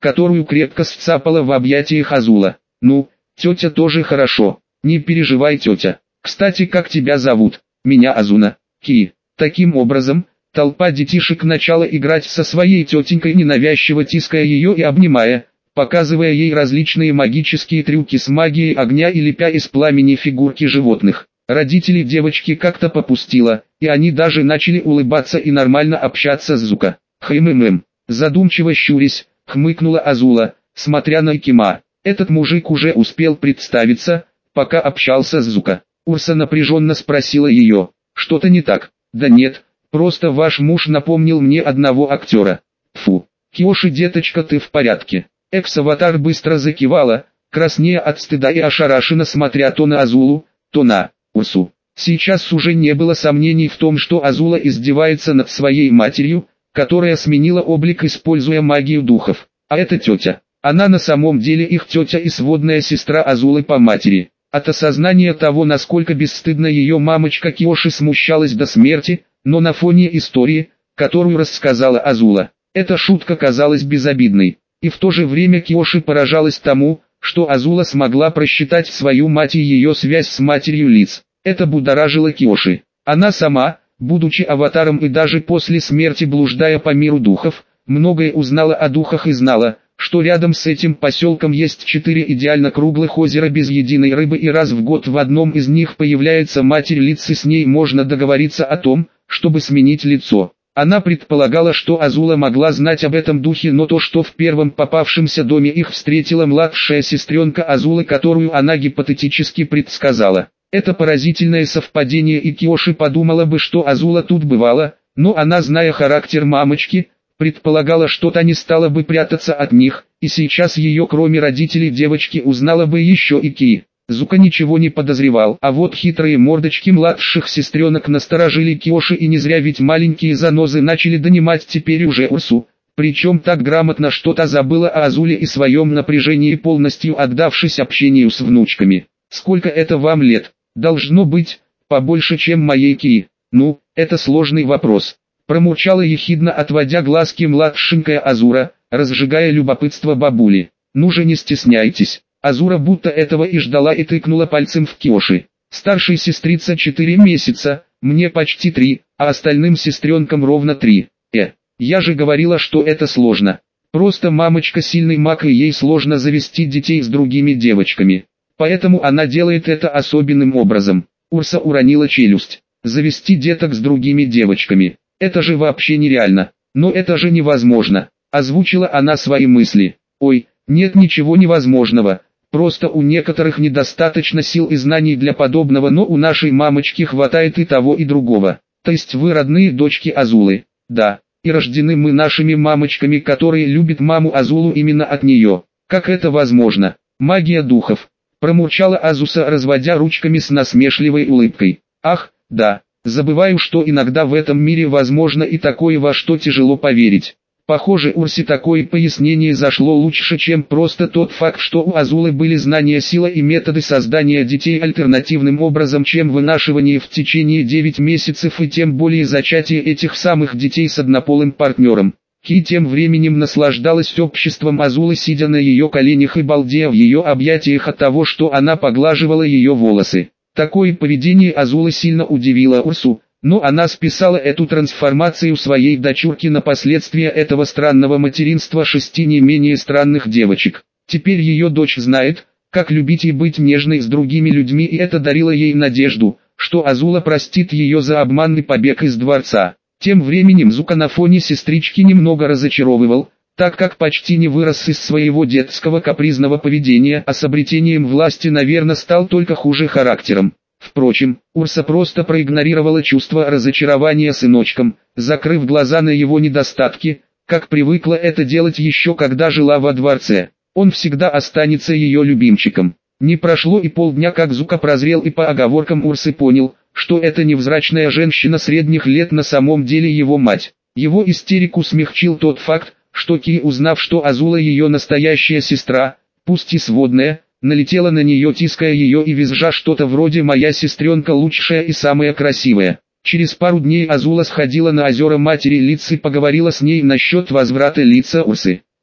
которую крепко сцапала в объятиях Азула. «Ну, тетя тоже хорошо, не переживай, тетя. Кстати, как тебя зовут?» «Меня Азуна, Ки». Таким образом, толпа детишек начала играть со своей тетенькой, ненавязчиво тиская ее и обнимая, показывая ей различные магические трюки с магией огня и лепя из пламени фигурки животных. Родители девочки как-то попустило, и они даже начали улыбаться и нормально общаться с Зука. «Хм-хм-хм», задумчиво щурясь, хмыкнула Азула, смотря на Кима. Этот мужик уже успел представиться, пока общался с Зука. Урса напряженно спросила ее: «Что-то не так?» «Да нет, просто ваш муж напомнил мне одного актера». «Фу, Киоши, деточка, ты в порядке?» Экс-аватар быстро закивала, краснея от стыда и ошарашенно смотря то на Азулу, то на Урсу. Сейчас уже не было сомнений в том, что Азула издевается над своей матерью, которая сменила облик, используя магию духов. А это тетя. Она на самом деле их тетя и сводная сестра Азулы по матери. От осознания того, насколько бесстыдно ее мамочка Киоши, смущалась до смерти, но на фоне истории, которую рассказала Азула, эта шутка казалась безобидной. И в то же время Киоши поражалась тому, что Азула смогла просчитать свою мать и ее связь с матерью лиц. Это будоражило Киоши. Она сама, будучи аватаром и даже после смерти блуждая по миру духов, многое узнала о духах и знала, что рядом с этим поселком есть четыре идеально круглых озера без единой рыбы, и раз в год в одном из них появляется матерь лиц, и с ней можно договориться о том, чтобы сменить лицо. Она предполагала, что Азула могла знать об этом духе, но то, что в первом попавшемся доме их встретила младшая сестренка Азулы, которую она гипотетически предсказала. Это поразительное совпадение, и Киоши подумала бы, что Азула тут бывала, но она, зная характер мамочки, предполагала, что та не стала бы прятаться от них, и сейчас ее, кроме родителей девочки, узнала бы еще и Ки. Зука ничего не подозревал, а вот хитрые мордочки младших сестренок насторожили Киоши, и не зря, ведь маленькие занозы начали донимать теперь уже Урсу, причем так грамотно, что та забыла о Азуле и своем напряжении, полностью отдавшись общению с внучками. «Сколько это вам лет?» «Должно быть, побольше, чем моей Ки». «Ну, это сложный вопрос», промурчала ехидно, отводя глазки младшенькая Азура, разжигая любопытство бабули. «Ну же, не стесняйтесь». Азура будто этого и ждала и тыкнула пальцем в Киоши. «Старшей сестрица четыре месяца, мне почти три, а остальным сестренкам ровно три. Э, я же говорила, что это сложно. Просто мамочка сильный маг, и ей сложно завести детей с другими девочками. Поэтому она делает это особенным образом». Урса уронила челюсть. «Завести деток с другими девочками. Это же вообще нереально. Но это же невозможно», озвучила она свои мысли. «Ой, нет ничего невозможного. Просто у некоторых недостаточно сил и знаний для подобного, но у нашей мамочки хватает и того, и другого». «То есть вы родные дочки Азулы?» «Да, и рождены мы нашими мамочками, которые любят маму Азулу именно от нее». «Как это возможно?» «Магия духов», промурчала Азуса, разводя ручками с насмешливой улыбкой. «Ах, да, забываю, что иногда в этом мире возможно и такое, во что тяжело поверить». Похоже, Урсе такое пояснение зашло лучше, чем просто тот факт, что у Азулы были знания, сила и методы создания детей альтернативным образом, чем вынашивание в течение девяти месяцев, и тем более зачатие этих самых детей с однополым партнером. Ки тем временем наслаждалась обществом Азулы, сидя на ее коленях и балдея в ее объятиях от того, что она поглаживала ее волосы. Такое поведение Азулы сильно удивило Урсу, но она списала эту трансформацию своей дочурки на последствия этого странного материнства шести не менее странных девочек. Теперь ее дочь знает, как любить и быть нежной с другими людьми, и это дарило ей надежду, что Азула простит ее за обманный побег из дворца. Тем временем Зука на фоне сестрички немного разочаровывал, так как почти не вырос из своего детского капризного поведения, а с обретением власти, наверное, стал только хуже характером. Впрочем, Урса просто проигнорировала чувство разочарования сыночком, закрыв глаза на его недостатки, как привыкла это делать еще когда жила во дворце. Он всегда останется ее любимчиком. Не прошло и полдня, как Зука прозрел и по оговоркам Урсы понял, что эта невзрачная женщина средних лет на самом деле его мать. Его истерику смягчил тот факт, что Ки, узнав, что Азула ее настоящая сестра, пусть и сводная, налетела на нее, тиская ее и визжа что-то вроде «моя сестренка лучшая и самая красивая». Через пару дней Азула сходила на озера матери лиц и поговорила с ней насчет возврата лица Урсы.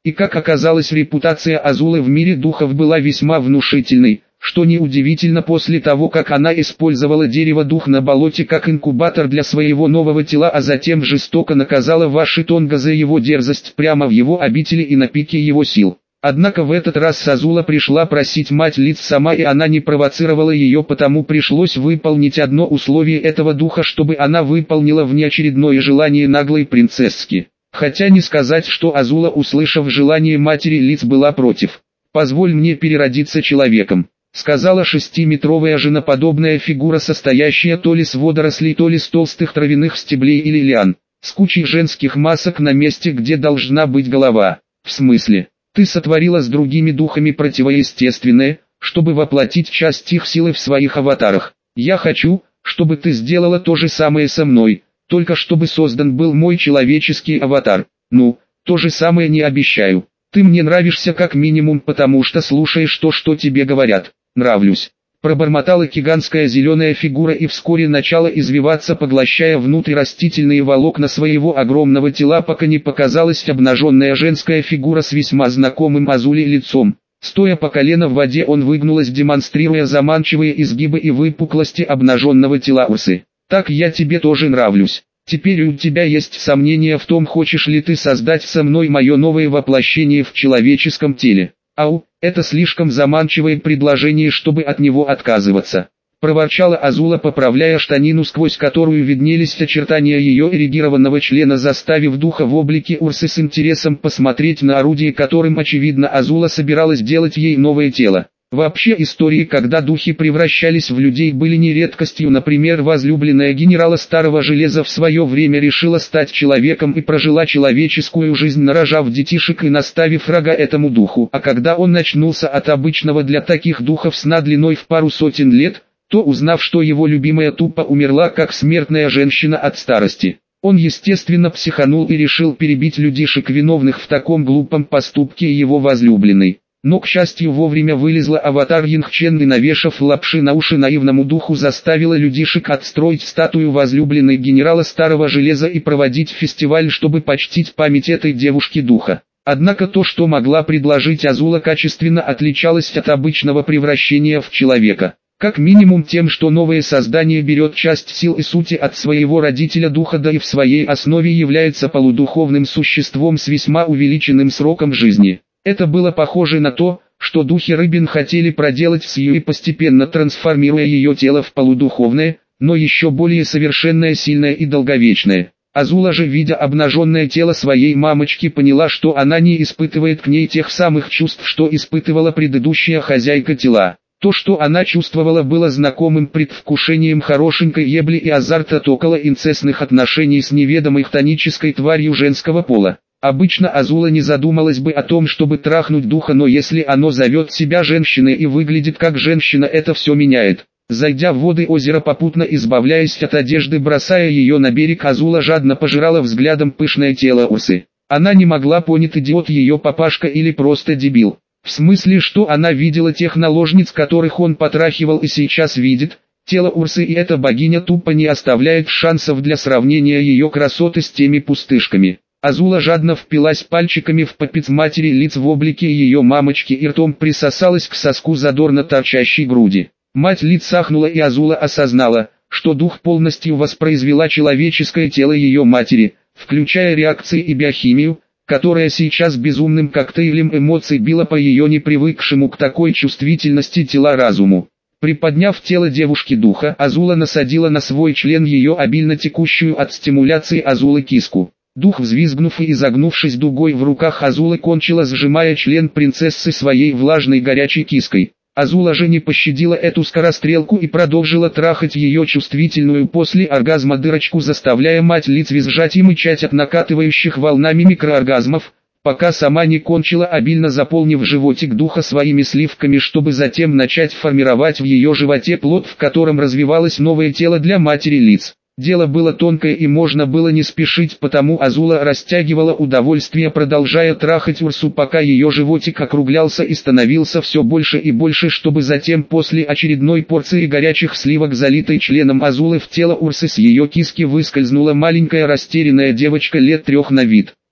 И как оказалось, репутация Азулы в мире духов была весьма внушительной, что неудивительно после того, как она использовала дерево-дух на болоте как инкубатор для своего нового тела, а затем жестоко наказала Вашитонга за его дерзость прямо в его обители и на пике его сил. Однако в этот раз Азула пришла просить мать лиц сама, и она не провоцировала ее, потому пришлось выполнить одно условие этого духа, чтобы она выполнила внеочередное желание наглой принцесски. Хотя не сказать, что Азула, услышав желание матери лиц, была против. «Позволь мне переродиться человеком», — сказала шестиметровая женоподобная фигура, состоящая то ли с водорослей, то ли с толстых травяных стеблей или лиан, с кучей женских масок на месте, где должна быть голова. «В смысле? Ты сотворила с другими духами противоестественное, чтобы воплотить часть их силы в своих аватарах. Я хочу, чтобы ты сделала то же самое со мной, только чтобы создан был мой человеческий аватар. Ну, то же самое не обещаю. Ты мне нравишься как минимум, потому что слушаешь то, что тебе говорят». «Нравлюсь», — пробормотала гигантская зеленая фигура и вскоре начала извиваться, поглощая внутрь растительные волокна своего огромного тела, пока не показалась обнаженная женская фигура с весьма знакомым Азуле лицом. Стоя по колено в воде, он выгнулась, демонстрируя заманчивые изгибы и выпуклости обнаженного тела Урсы. «Так я тебе тоже нравлюсь. Теперь у тебя есть сомнения в том, хочешь ли ты создать со мной мое новое воплощение в человеческом теле?» «Ау, это слишком заманчивое предложение, чтобы от него отказываться», — проворчала Азула, поправляя штанину, сквозь которую виднелись очертания ее эрегированного члена, заставив духа в облике Урсы с интересом посмотреть на орудие, которым, очевидно, Азула собиралась делать ей новое тело. Вообще, истории, когда духи превращались в людей, были не редкостью. Например, возлюбленная генерала Старого Железа в свое время решила стать человеком и прожила человеческую жизнь, нарожав детишек и наставив рога этому духу. А когда он очнулся от обычного для таких духов сна длиной в пару сотен лет, то, узнав, что его любимая тупо умерла как смертная женщина от старости, он естественно психанул и решил перебить людишек, виновных в таком глупом поступке его возлюбленной. Но, к счастью, вовремя вылезла аватар Янгчен и, навешав лапши на уши наивному духу, заставила людишек отстроить статую возлюбленной генерала Старого Железа и проводить фестиваль, чтобы почтить память этой девушки-духа. Однако то, что могла предложить Азула, качественно отличалось от обычного превращения в человека. Как минимум тем, что новое создание берет часть сил и сути от своего родителя-духа, да и в своей основе является полудуховным существом с весьма увеличенным сроком жизни. Это было похоже на то, что духи Рыбин хотели проделать с Юи, постепенно трансформируя ее тело в полудуховное, но еще более совершенное, сильное и долговечное. Азула же, видя обнаженное тело своей мамочки, поняла, что она не испытывает к ней тех самых чувств, что испытывала предыдущая хозяйка тела. То, что она чувствовала, было знакомым предвкушением хорошенькой ебли и азарта от около инцестных отношений с неведомой хтонической тварью женского пола. Обычно Азула не задумалась бы о том, чтобы трахнуть духа, но если оно зовет себя женщиной и выглядит как женщина, это все меняет. Зайдя в воды озера, попутно избавляясь от одежды, бросая ее на берег, Азула жадно пожирала взглядом пышное тело Урсы. Она не могла понять, идиот ее папашка или просто дебил. В смысле, что она видела тех наложниц, которых он потрахивал, и сейчас видит. Тело Урсы, и эта богиня тупо не оставляет шансов для сравнения ее красоты с теми пустышками. Азула жадно впилась пальчиками в попец матери лиц в облике ее мамочки и ртом присосалась к соску задорно торчащей груди. Мать лиц ахнула, и Азула осознала, что дух полностью воспроизвела человеческое тело ее матери, включая реакции и биохимию, которая сейчас безумным коктейлем эмоций била по ее непривыкшему к такой чувствительности тела разуму. Приподняв тело девушки-духа, Азула насадила на свой член ее обильно текущую от стимуляции Азулы киску. Дух, взвизгнув и изогнувшись дугой в руках Азулы, кончила, сжимая член принцессы своей влажной горячей киской. Азула же не пощадила эту скорострелку и продолжила трахать ее чувствительную после оргазма дырочку, заставляя мать лиц визжать и мычать от накатывающих волнами микрооргазмов, пока сама не кончила, обильно заполнив животик духа своими сливками, чтобы затем начать формировать в ее животе плод, в котором развивалось новое тело для матери лиц. Дело было тонкое и можно было не спешить, потому Азула растягивала удовольствие, продолжая трахать Урсу, пока ее животик округлялся и становился все больше и больше, чтобы затем после очередной порции горячих сливок, залитой членом Азулы, в тело Урсы с ее киски выскользнула маленькая растерянная девочка лет трех на вид.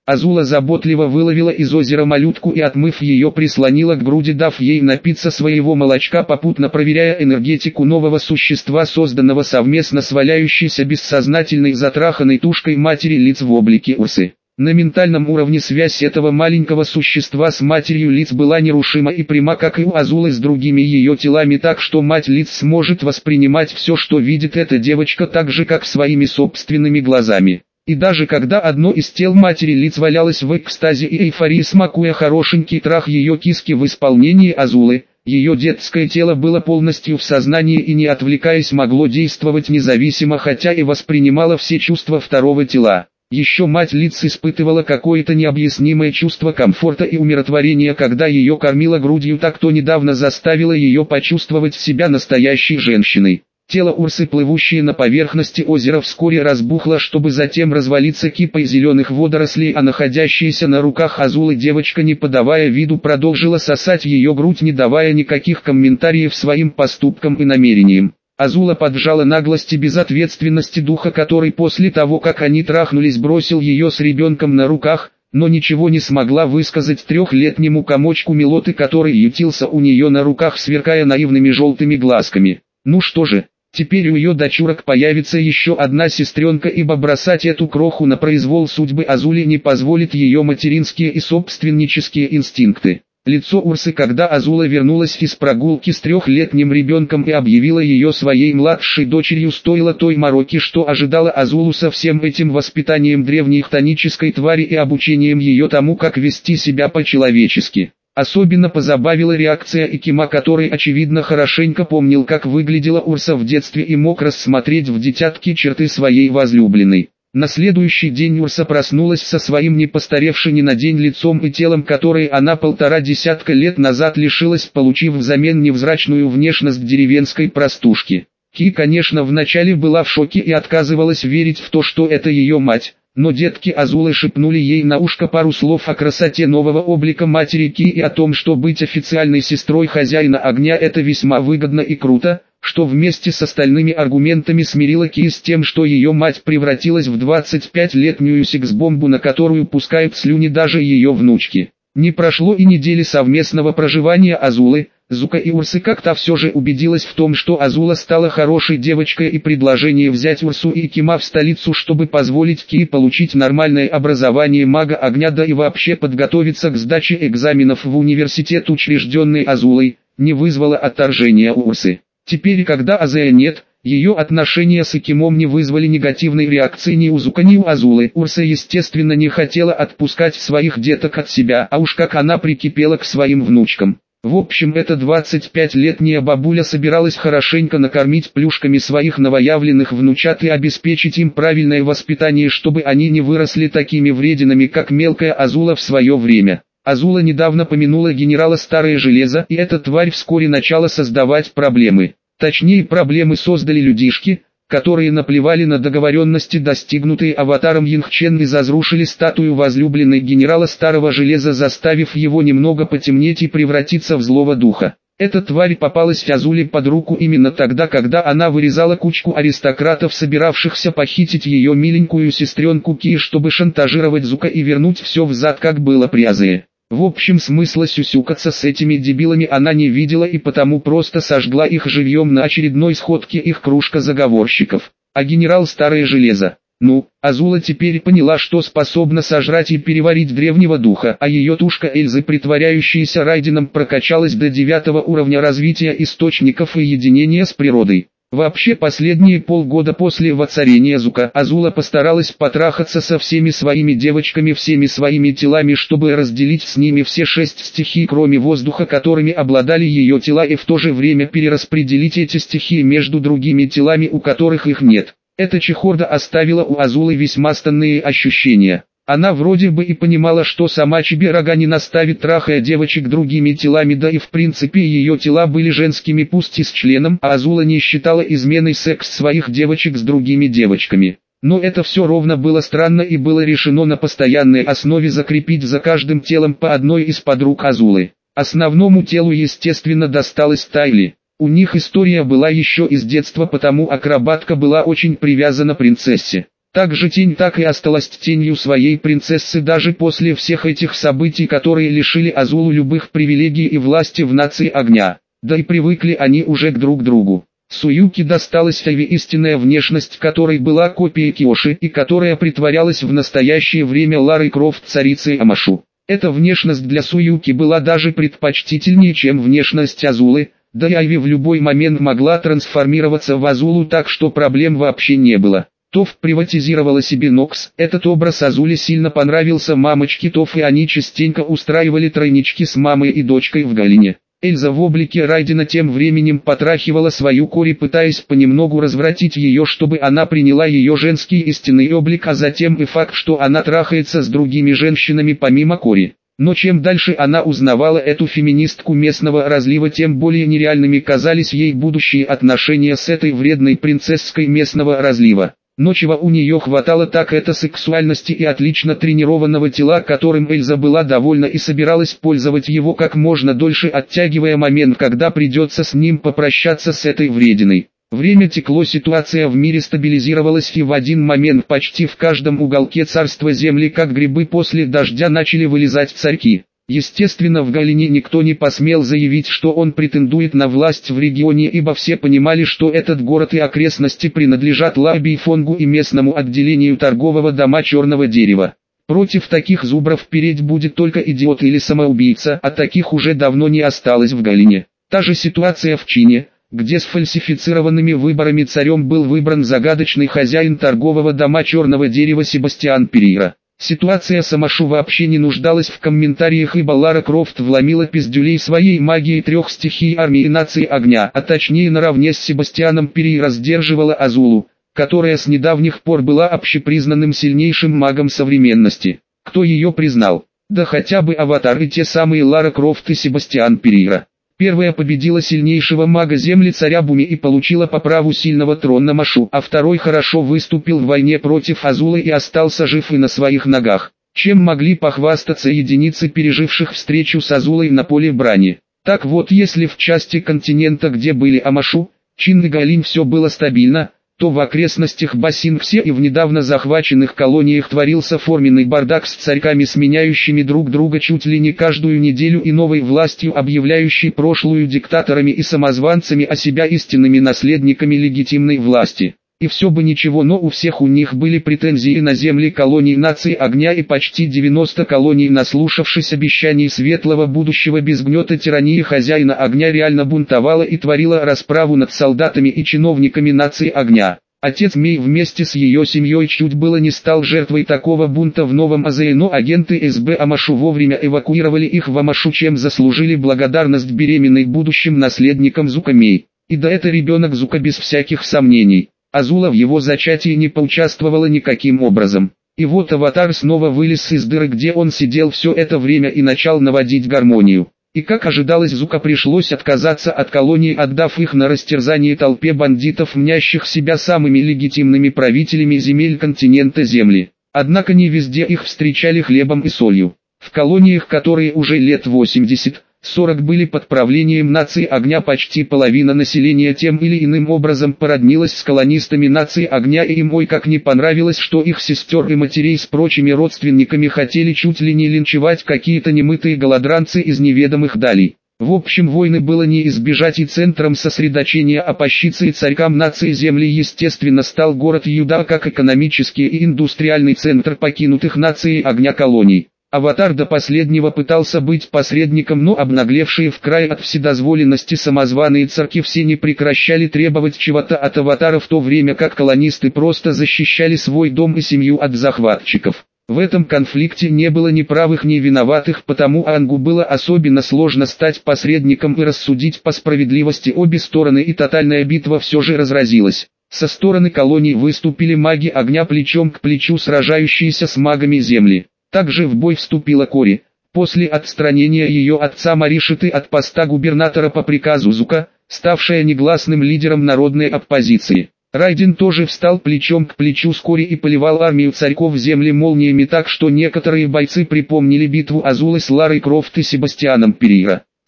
Азула заботливо выловила из озера малютку и, отмыв ее, прислонила к груди, дав ей напиться своего молочка, попутно проверяя энергетику нового существа, созданного совместно с валяющейся бессознательной затраханной тушкой матери лиц в облике Урсы. На ментальном уровне связь этого маленького существа с матерью лиц была нерушима и пряма, как и у Азулы с другими ее телами, так что мать лиц сможет воспринимать все, что видит эта девочка, так же, как своими собственными глазами. И даже когда одно из тел матери лиц валялось в экстазе и эйфории, смакуя хорошенький трах ее киски в исполнении Азулы, ее детское тело было полностью в сознании и, не отвлекаясь, могло действовать независимо, хотя и воспринимало все чувства второго тела. Еще мать лиц испытывала какое-то необъяснимое чувство комфорта и умиротворения, когда ее кормила грудью, так что недавно заставило ее почувствовать себя настоящей женщиной. Тело Урсы, плывущее на поверхности озера, вскоре разбухло, чтобы затем развалиться кипой зеленых водорослей, а находящаяся на руках Азулы девочка, не подавая виду, продолжила сосать ее грудь, не давая никаких комментариев своим поступкам и намерениям. Азула поджала наглость и безответственности духа, который после того, как они трахнулись, бросил ее с ребенком на руках, но ничего не смогла высказать трехлетнему комочку Мелоты, который ютился у нее на руках, сверкая наивными желтыми глазками. Ну что же, теперь у ее дочурок появится еще одна сестренка, ибо бросать эту кроху на произвол судьбы Азуле не позволит ее материнские и собственнические инстинкты. Лицо Урсы, когда Азула вернулась из прогулки с трехлетним ребенком и объявила ее своей младшей дочерью, стоило той мороки, что ожидала Азулу со всем этим воспитанием древней хтонической твари и обучением ее тому, как вести себя по-человечески. Особенно позабавила реакция Икима, который, очевидно, хорошенько помнил, как выглядела Урса в детстве и мог рассмотреть в дитятке черты своей возлюбленной. На следующий день Урса проснулась со своим не постаревшим ни на день лицом и телом, которое она полтора десятка лет назад лишилась, получив взамен невзрачную внешность деревенской простушки. Ки, конечно, вначале была в шоке и отказывалась верить в то, что это ее мать, но детки Азулы шепнули ей на ушко пару слов о красоте нового облика матери Ки и о том, что быть официальной сестрой хозяина огня – это весьма выгодно и круто, что вместе с остальными аргументами смирило Ки с тем, что ее мать превратилась в двадцатипятилетнюю секс-бомбу, на которую пускают слюни даже ее внучки. Не прошло и недели совместного проживания Азулы, Зука и Урсы, как-то все же убедилась в том, что Азула стала хорошей девочкой, и предложение взять Урсу и Икима в столицу, чтобы позволить Ки получить нормальное образование мага огня, да и вообще подготовиться к сдаче экзаменов в университет, учрежденный Азулой, не вызвало отторжения у Урсы. Теперь, когда Азея нет, ее отношения с Икимом не вызвали негативной реакции ни у Зука, ни у Азулы. Урса, естественно, не хотела отпускать своих деток от себя, а уж как она прикипела к своим внучкам. В общем, эта двадцатипятилетняя бабуля собиралась хорошенько накормить плюшками своих новоявленных внучат и обеспечить им правильное воспитание, чтобы они не выросли такими врединами, как мелкая Азула в свое время. Азула недавно помянула генерала Старое Железо, и эта тварь вскоре начала создавать проблемы. Точнее, проблемы создали людишки, которые наплевали на договоренности, достигнутые аватаром Янгчен, и разрушили статую возлюбленной генерала Старого Железа, заставив его немного потемнеть и превратиться в злого духа. Эта тварь попалась Азуле под руку именно тогда, когда она вырезала кучку аристократов, собиравшихся похитить ее миленькую сестренку Ки, чтобы шантажировать Зука и вернуть все взад, как было при Азее. В общем, смысла сюсюкаться с этими дебилами она не видела, и потому просто сожгла их живьем на очередной сходке их кружка заговорщиков. А генерал Старое Железо? Ну, Азула теперь поняла, что способна сожрать и переварить древнего духа, а ее тушка Эльзы, притворяющаяся Райденом, прокачалась до девятого уровня развития источников и единения с природой. Вообще, последние полгода после воцарения Зука, Азула постаралась потрахаться со всеми своими девочками, всеми своими телами, чтобы разделить с ними все шесть стихий, кроме воздуха, которыми обладали ее тела, и в то же время перераспределить эти стихии между другими телами, у которых их нет. Эта чехорда оставила у Азулы весьма странные ощущения. Она вроде бы и понимала, что сама Чибирага не наставит, трахая девочек другими телами, да и в принципе ее тела были женскими, пусть и с членом, а Азула не считала изменой секс своих девочек с другими девочками. Но это все ровно было странно, и было решено на постоянной основе закрепить за каждым телом по одной из подруг Азулы. Основному телу, естественно, досталось Тайли. У них история была еще из детства, потому акробатка была очень привязана к принцессе. Также тень так и осталась тенью своей принцессы даже после всех этих событий, которые лишили Азулу любых привилегий и власти в нации огня. Да и привыкли они уже к друг другу. Суюки досталась Айви, истинная внешность которой была копией Киоши и которая притворялась в настоящее время Ларой Крофт царицей Амашу. Эта внешность для Суюки была даже предпочтительнее, чем внешность Азулы, да и Айви в любой момент могла трансформироваться в Азулу, так что проблем вообще не было. Тоф приватизировала себе Нокс, этот образ Азуле сильно понравился мамочке Тоф, и они частенько устраивали тройнички с мамой и дочкой в Галине. Эльза в облике Райдена тем временем потрахивала свою Кори, пытаясь понемногу развратить ее, чтобы она приняла ее женский истинный облик, а затем и факт, что она трахается с другими женщинами помимо Кори. Но чем дальше она узнавала эту феминистку местного разлива, тем более нереальными казались ей будущие отношения с этой вредной принцесской местного разлива. Но чего у нее хватало, так это сексуальности и отлично тренированного тела, которым Эльза была довольна и собиралась пользовать его как можно дольше, оттягивая момент, когда придется с ним попрощаться, с этой врединой. Время текло, ситуация в мире стабилизировалась, и в один момент почти в каждом уголке царства земли, как грибы после дождя, начали вылезать царьки. Естественно, в Галине никто не посмел заявить, что он претендует на власть в регионе, ибо все понимали, что этот город и окрестности принадлежат Лаби и Фонгу и местному отделению торгового дома Черного Дерева. Против таких зубров переть будет только идиот или самоубийца, а таких уже давно не осталось в Галине. Та же ситуация в Чине, где с фальсифицированными выборами царем был выбран загадочный хозяин торгового дома Черного Дерева Себастьян Перейра. Ситуация с Амашу вообще не нуждалась в комментариях, ибо Лара Крофт вломила пиздюлей своей магией трех стихий армии нации огня, а точнее наравне с Себастьяном Перейра сдерживала Азулу, которая с недавних пор была общепризнанным сильнейшим магом современности. Кто ее признал? Да хотя бы Аватар и те самые Лара Крофт и Себастьян Перейра. Первая победила сильнейшего мага земли царя Буми и получила по праву сильного трона Машу, а второй хорошо выступил в войне против Азулы и остался жив и на своих ногах, чем могли похвастаться единицы переживших встречу с Азулой на поле брани. Так вот, если в части континента, где были Амашу, Чин и Галин, все было стабильно, то в окрестностях Басингсе и в недавно захваченных колониях творился форменный бардак с царьками, сменяющими друг друга чуть ли не каждую неделю и новой властью объявляющей прошлую диктаторами и самозванцами, а себя истинными наследниками легитимной власти. И все бы ничего, но у всех у них были претензии на земли колоний нации огня, и почти девяносто колоний, наслушавшись обещаний светлого будущего без гнета тирании хозяина огня, реально бунтовала и творила расправу над солдатами и чиновниками нации огня. Отец Мей вместе с ее семьей чуть было не стал жертвой такого бунта в Новом Азее, но агенты эс бэ Амашу вовремя эвакуировали их в Амашу, чем заслужили благодарность беременной будущим наследником Зука Мей. И да, это ребенок Зука без всяких сомнений. Азула в его зачатии не поучаствовала никаким образом. И вот Аватар снова вылез из дыры, где он сидел все это время, и начал наводить гармонию. И как ожидалось, Зука пришлось отказаться от колонии, отдав их на растерзание толпе бандитов, мнящих себя самыми легитимными правителями земель континента Земли. Однако не везде их встречали хлебом и солью. В колониях, которые уже лет восемьдесят сорок были под правлением нации огня, почти половина населения тем или иным образом породнилась с колонистами нации огня, и им ой как не понравилось, что их сестер и матерей с прочими родственниками хотели чуть ли не линчевать какие-то немытые голодранцы из неведомых далей. В общем, войны было не избежать, и центром сосредоточения оппозиции царькам нации земли естественно стал город Юда, как экономический и индустриальный центр покинутых нацией огня колоний. Аватар до последнего пытался быть посредником, но обнаглевшие в край от вседозволенности самозваные царьки все не прекращали требовать чего-то от Аватара, в то время как колонисты просто защищали свой дом и семью от захватчиков. В этом конфликте не было ни правых, ни виноватых, потому Ангу было особенно сложно стать посредником и рассудить по справедливости обе стороны, и тотальная битва все же разразилась. Со стороны колоний выступили маги огня, плечом к плечу сражающиеся с магами земли. Также в бой вступила Кори, после отстранения ее отца Маришиты от поста губернатора по приказу Зука, ставшая негласным лидером народной оппозиции. Райден тоже встал плечом к плечу с Кори и поливал армию царьков земли молниями, так что некоторые бойцы припомнили битву Азулы с Ларой Крофт и Себастьяном Перейра.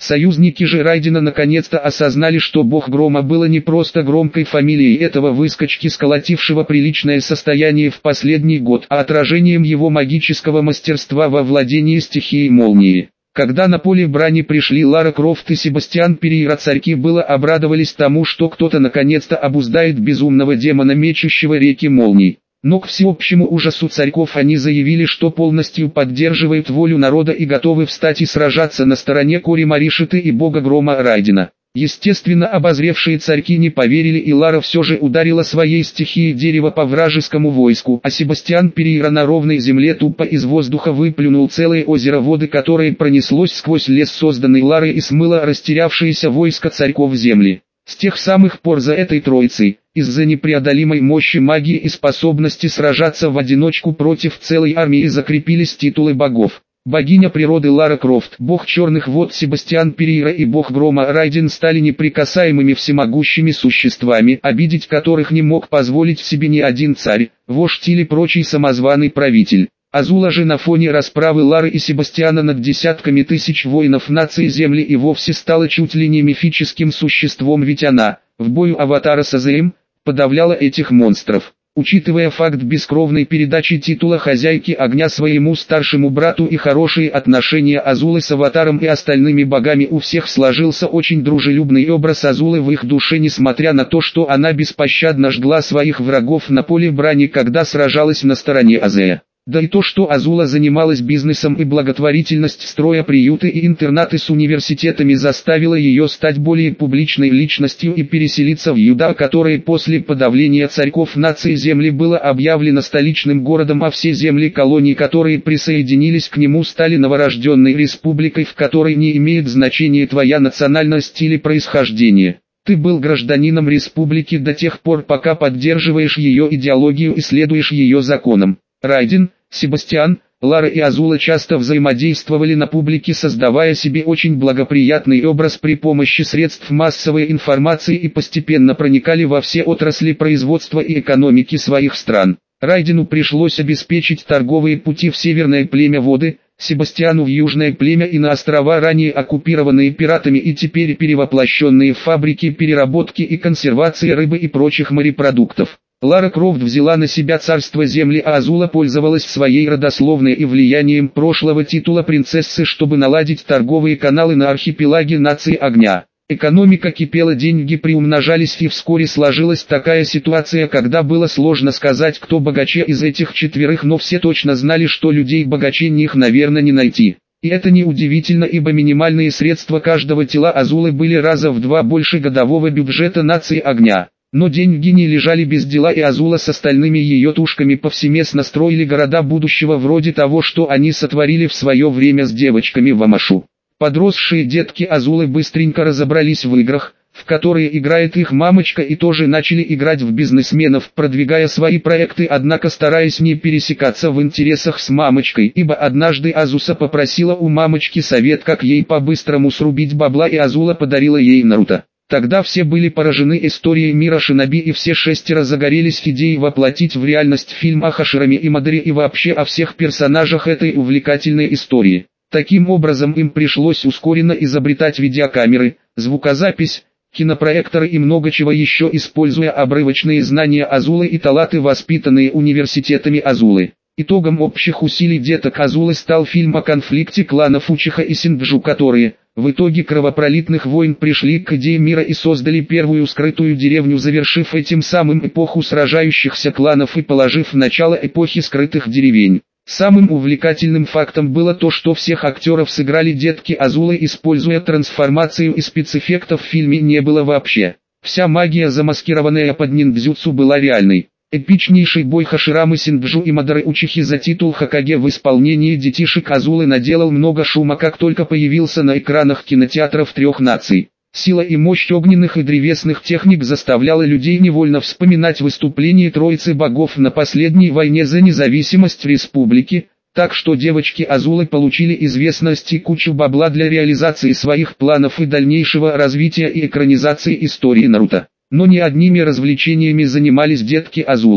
Союзники же Райдена наконец-то осознали, что бог грома было не просто громкой фамилией этого выскочки, сколотившего приличное состояние в последний год, а отражением его магического мастерства во владении стихией молнии. Когда на поле брани пришли Лара Крофт и Себастьян Перейра, царьки было обрадовались тому, что кто-то наконец-то обуздает безумного демона, мечущего реки молний. Но к всеобщему ужасу царьков они заявили, что полностью поддерживают волю народа и готовы встать и сражаться на стороне Кори Маришиты и бога грома Райдена. Естественно, обозревшие царьки не поверили, и Лара все же ударила своей стихией дерева по вражескому войску, а Себастьян Перейра на ровной земле тупо из воздуха выплюнул целое озеро воды, которое пронеслось сквозь лес, созданный Ларой, и смыло растерявшееся войско царьков земли. С тех самых пор за этой троицей, из-за непреодолимой мощи магии и способности сражаться в одиночку против целой армии, закрепились титулы богов. Богиня природы Лара Крофт, бог черных вод Себастьян Перейра и бог грома Райден стали неприкасаемыми всемогущими существами, обидеть которых не мог позволить себе ни один царь, вождь или прочий самозваный правитель. Азула же на фоне расправы Лары и Себастьяна над десятками тысяч воинов нации Земли и вовсе стала чуть ли не мифическим существом, ведь она, в бою аватара с Азеем, подавляла этих монстров. Учитывая факт бескровной передачи титула хозяйки огня своему старшему брату и хорошие отношения Азулы с аватаром и остальными богами, у всех сложился очень дружелюбный образ Азулы в их душе, несмотря на то, что она беспощадно жгла своих врагов на поле брани, когда сражалась на стороне Азея. Да и то, что Азула занималась бизнесом и благотворительность, строя приюты и интернаты с университетами, заставило ее стать более публичной личностью и переселиться в Юда, которое после подавления царьков нации Земли было объявлено столичным городом, а все земли колоний, которые присоединились к нему, стали новорожденной республикой, в которой не имеет значения твоя национальность или происхождение. Ты был гражданином республики до тех пор, пока поддерживаешь ее идеологию и следуешь ее законам. Райден, Себастьян, Лара и Азула часто взаимодействовали на публике, создавая себе очень благоприятный образ при помощи средств массовой информации, и постепенно проникали во все отрасли производства и экономики своих стран. Райдену пришлось обеспечить торговые пути в северное племя воды, Себастьяну в южное племя и на острова, ранее оккупированные пиратами и теперь перевоплощенные в фабрики переработки и консервации рыбы и прочих морепродуктов. Лара Крофт взяла на себя царство Земли, а Азула пользовалась своей родословной и влиянием прошлого титула принцессы, чтобы наладить торговые каналы на архипелаге нации огня. Экономика кипела, деньги приумножались, и вскоре сложилась такая ситуация, когда было сложно сказать, кто богаче из этих четверых, но все точно знали, что людей богаче них, наверное, не найти. И это неудивительно, ибо минимальные средства каждого тела Азулы были раза в два больше годового бюджета нации огня. Но деньги не лежали без дела, и Азула с остальными ее тушками повсеместно строили города будущего, вроде того, что они сотворили в свое время с девочками в Амашу. Подросшие детки Азулы быстренько разобрались в играх, в которые играет их мамочка, и тоже начали играть в бизнесменов, продвигая свои проекты, однако стараясь не пересекаться в интересах с мамочкой, ибо однажды Азуса попросила у мамочки совет, как ей по-быстрому срубить бабла, и Азула подарила ей Наруто. Тогда все были поражены историей мира шиноби, и все шестеро загорелись идеей воплотить в реальность фильм о Хашираме и Мадоре и вообще о всех персонажах этой увлекательной истории. Таким образом, им пришлось ускоренно изобретать видеокамеры, звукозапись, кинопроекторы и много чего еще, используя обрывочные знания Азулы и таланты, воспитанные университетами Азулы. Итогом общих усилий деток Азулы стал фильм о конфликте кланов Учиха и Синджу, которые, в итоге кровопролитных войн, пришли к идее мира и создали первую скрытую деревню, завершив этим самым эпоху сражающихся кланов и положив начало эпохи скрытых деревень. Самым увлекательным фактом было то, что всех актеров сыграли детки Азулы, используя трансформацию, и спецэффектов в фильме не было вообще. Вся магия, замаскированная под ниндзюцу, была реальной. Эпичнейший бой Хаширамы, Синджу и Мадоры Учихи за титул Хокаге в исполнении детишек Азулы наделал много шума, как только появился на экранах кинотеатров трех наций. Сила и мощь огненных и древесных техник заставляла людей невольно вспоминать выступление троицы богов на последней войне за независимость республики, так что девочки Азулы получили известность и кучу бабла для реализации своих планов и дальнейшего развития и экранизации истории Наруто. Но не одними развлечениями занимались детки Азулы.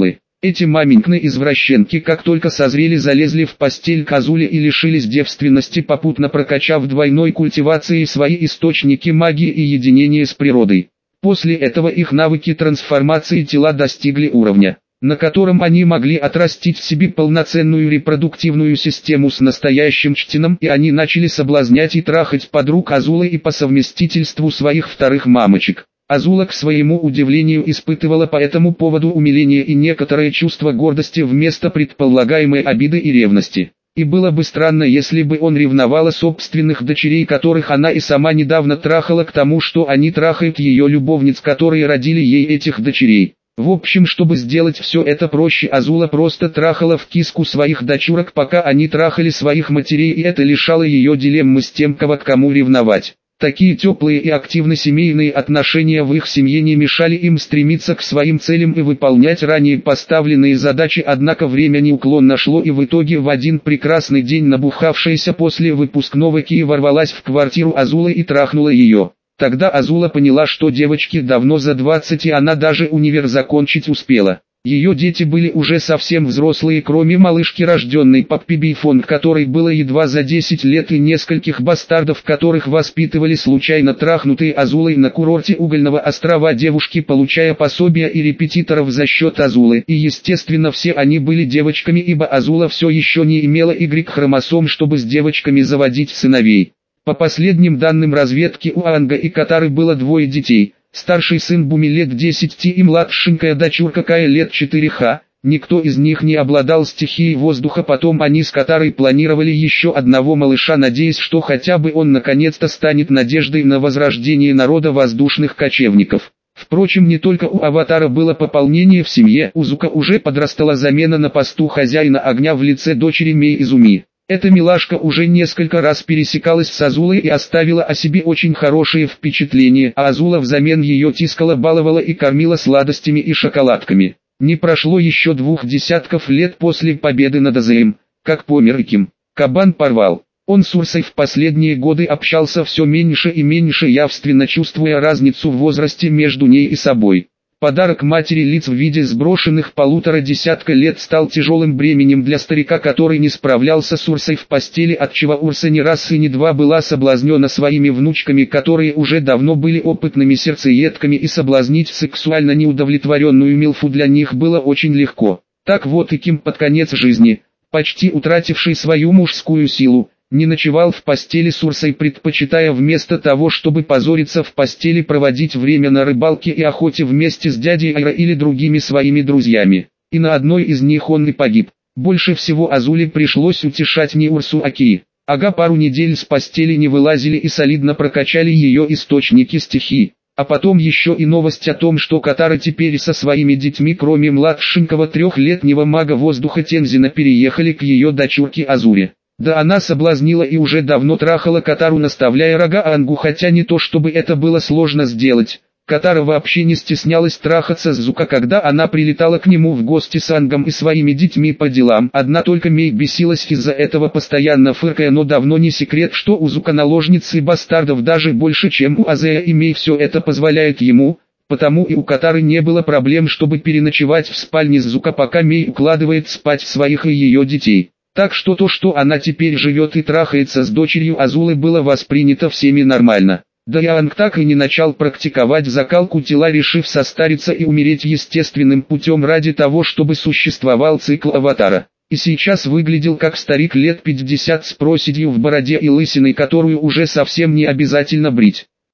Эти маменькины извращенки как только созрели, залезли в постель к Азуле и лишились девственности, попутно прокачав двойной культивацией свои источники магии и единения с природой. После этого их навыки трансформации тела достигли уровня, на котором они могли отрастить в себе полноценную репродуктивную систему с настоящим чтеном, и они начали соблазнять и трахать подруг Азулы и по совместительству своих вторых мамочек. Азула, к своему удивлению, испытывала по этому поводу умиление и некоторое чувство гордости вместо предполагаемой обиды и ревности. И было бы странно, если бы он ревновала собственных дочерей, которых она и сама недавно трахала, к тому, что они трахают ее любовниц, которые родили ей этих дочерей. В общем, чтобы сделать все это проще, Азула просто трахала в киску своих дочурок, пока они трахали своих матерей, и это лишало ее дилеммы с тем, кого к кому ревновать. Такие теплые и активно семейные отношения в их семье не мешали им стремиться к своим целям и выполнять ранее поставленные задачи, однако время неуклонно шло, и в итоге в один прекрасный день набухавшаяся после выпускного Кия ворвалась в квартиру Азулы и трахнула ее. Тогда Азула поняла, что девочке давно за двадцать, и она даже универ закончить успела. Ее дети были уже совсем взрослые, кроме малышки, рожденной Паппи Бифон, которой было едва за десять лет, и нескольких бастардов, которых воспитывали случайно трахнутые Азулой на курорте Угольного острова девушки, получая пособия и репетиторов за счет Азулы. И естественно, все они были девочками, ибо Азула все еще не имела Y-хромосом, чтобы с девочками заводить сыновей. По последним данным разведки, у Анга и Катары было двое детей. Старший сын Буми лет десять и младшенькая дочурка Кая лет четыре. Никто из них не обладал стихией воздуха. Потом они с Катарой планировали еще одного малыша, надеясь, что хотя бы он наконец-то станет надеждой на возрождение народа воздушных кочевников. Впрочем, не только у Аватара было пополнение в семье, у Зука уже подрастала замена на посту хозяина огня в лице дочери Мей Изуми. Эта милашка уже несколько раз пересекалась с Азулой и оставила о себе очень хорошее впечатление, а Азула взамен ее тискала, баловала и кормила сладостями и шоколадками. Не прошло еще двух десятков лет после победы над Азеем, как помер Ким. Кабан порвал. Он с Урсой в последние годы общался все меньше и меньше, явственно чувствуя разницу в возрасте между ней и собой. Подарок матери лиц в виде сброшенных полутора десятка лет стал тяжелым бременем для старика, который не справлялся с Урсой в постели, отчего Урса не раз и не два была соблазнена своими внучками, которые уже давно были опытными сердцеедками, и соблазнить сексуально неудовлетворенную милфу для них было очень легко. Так вот и Ким под конец жизни, почти утративший свою мужскую силу, не ночевал в постели с Урсой, предпочитая вместо того, чтобы позориться в постели, проводить время на рыбалке и охоте вместе с дядей Айра или другими своими друзьями. И на одной из них он и погиб. Больше всего Азуле пришлось утешать не Урсу, а Кии. Ага, пару недель с постели не вылазили и солидно прокачали ее источники стихии. А потом еще и новость о том, что Катара теперь со своими детьми, кроме младшенького трехлетнего мага воздуха Тензина, переехали к ее дочурке Азуре. Да она соблазнила и уже давно трахала Катару, наставляя рога Ангу, хотя не то чтобы это было сложно сделать. Катара вообще не стеснялась трахаться с Зука, когда она прилетала к нему в гости с Ангом и своими детьми по делам. Одна только Мей бесилась из-за этого, постоянно фыркая, но давно не секрет, что у Зука наложниц и бастардов даже больше, чем у Азея, и Мей все это позволяет ему. Потому и у Катары не было проблем, чтобы переночевать в спальне с Зука, пока Мей укладывает спать своих и ее детей. Так что то, что она теперь живет и трахается с дочерью Азулы, было воспринято всеми нормально. Да и Анг так и не начал практиковать закалку тела, решив состариться и умереть естественным путем ради того, чтобы существовал цикл Аватара. И сейчас выглядел как старик лет пятьдесят с проседью в бороде и лысиной, которую уже совсем не обязательно брить.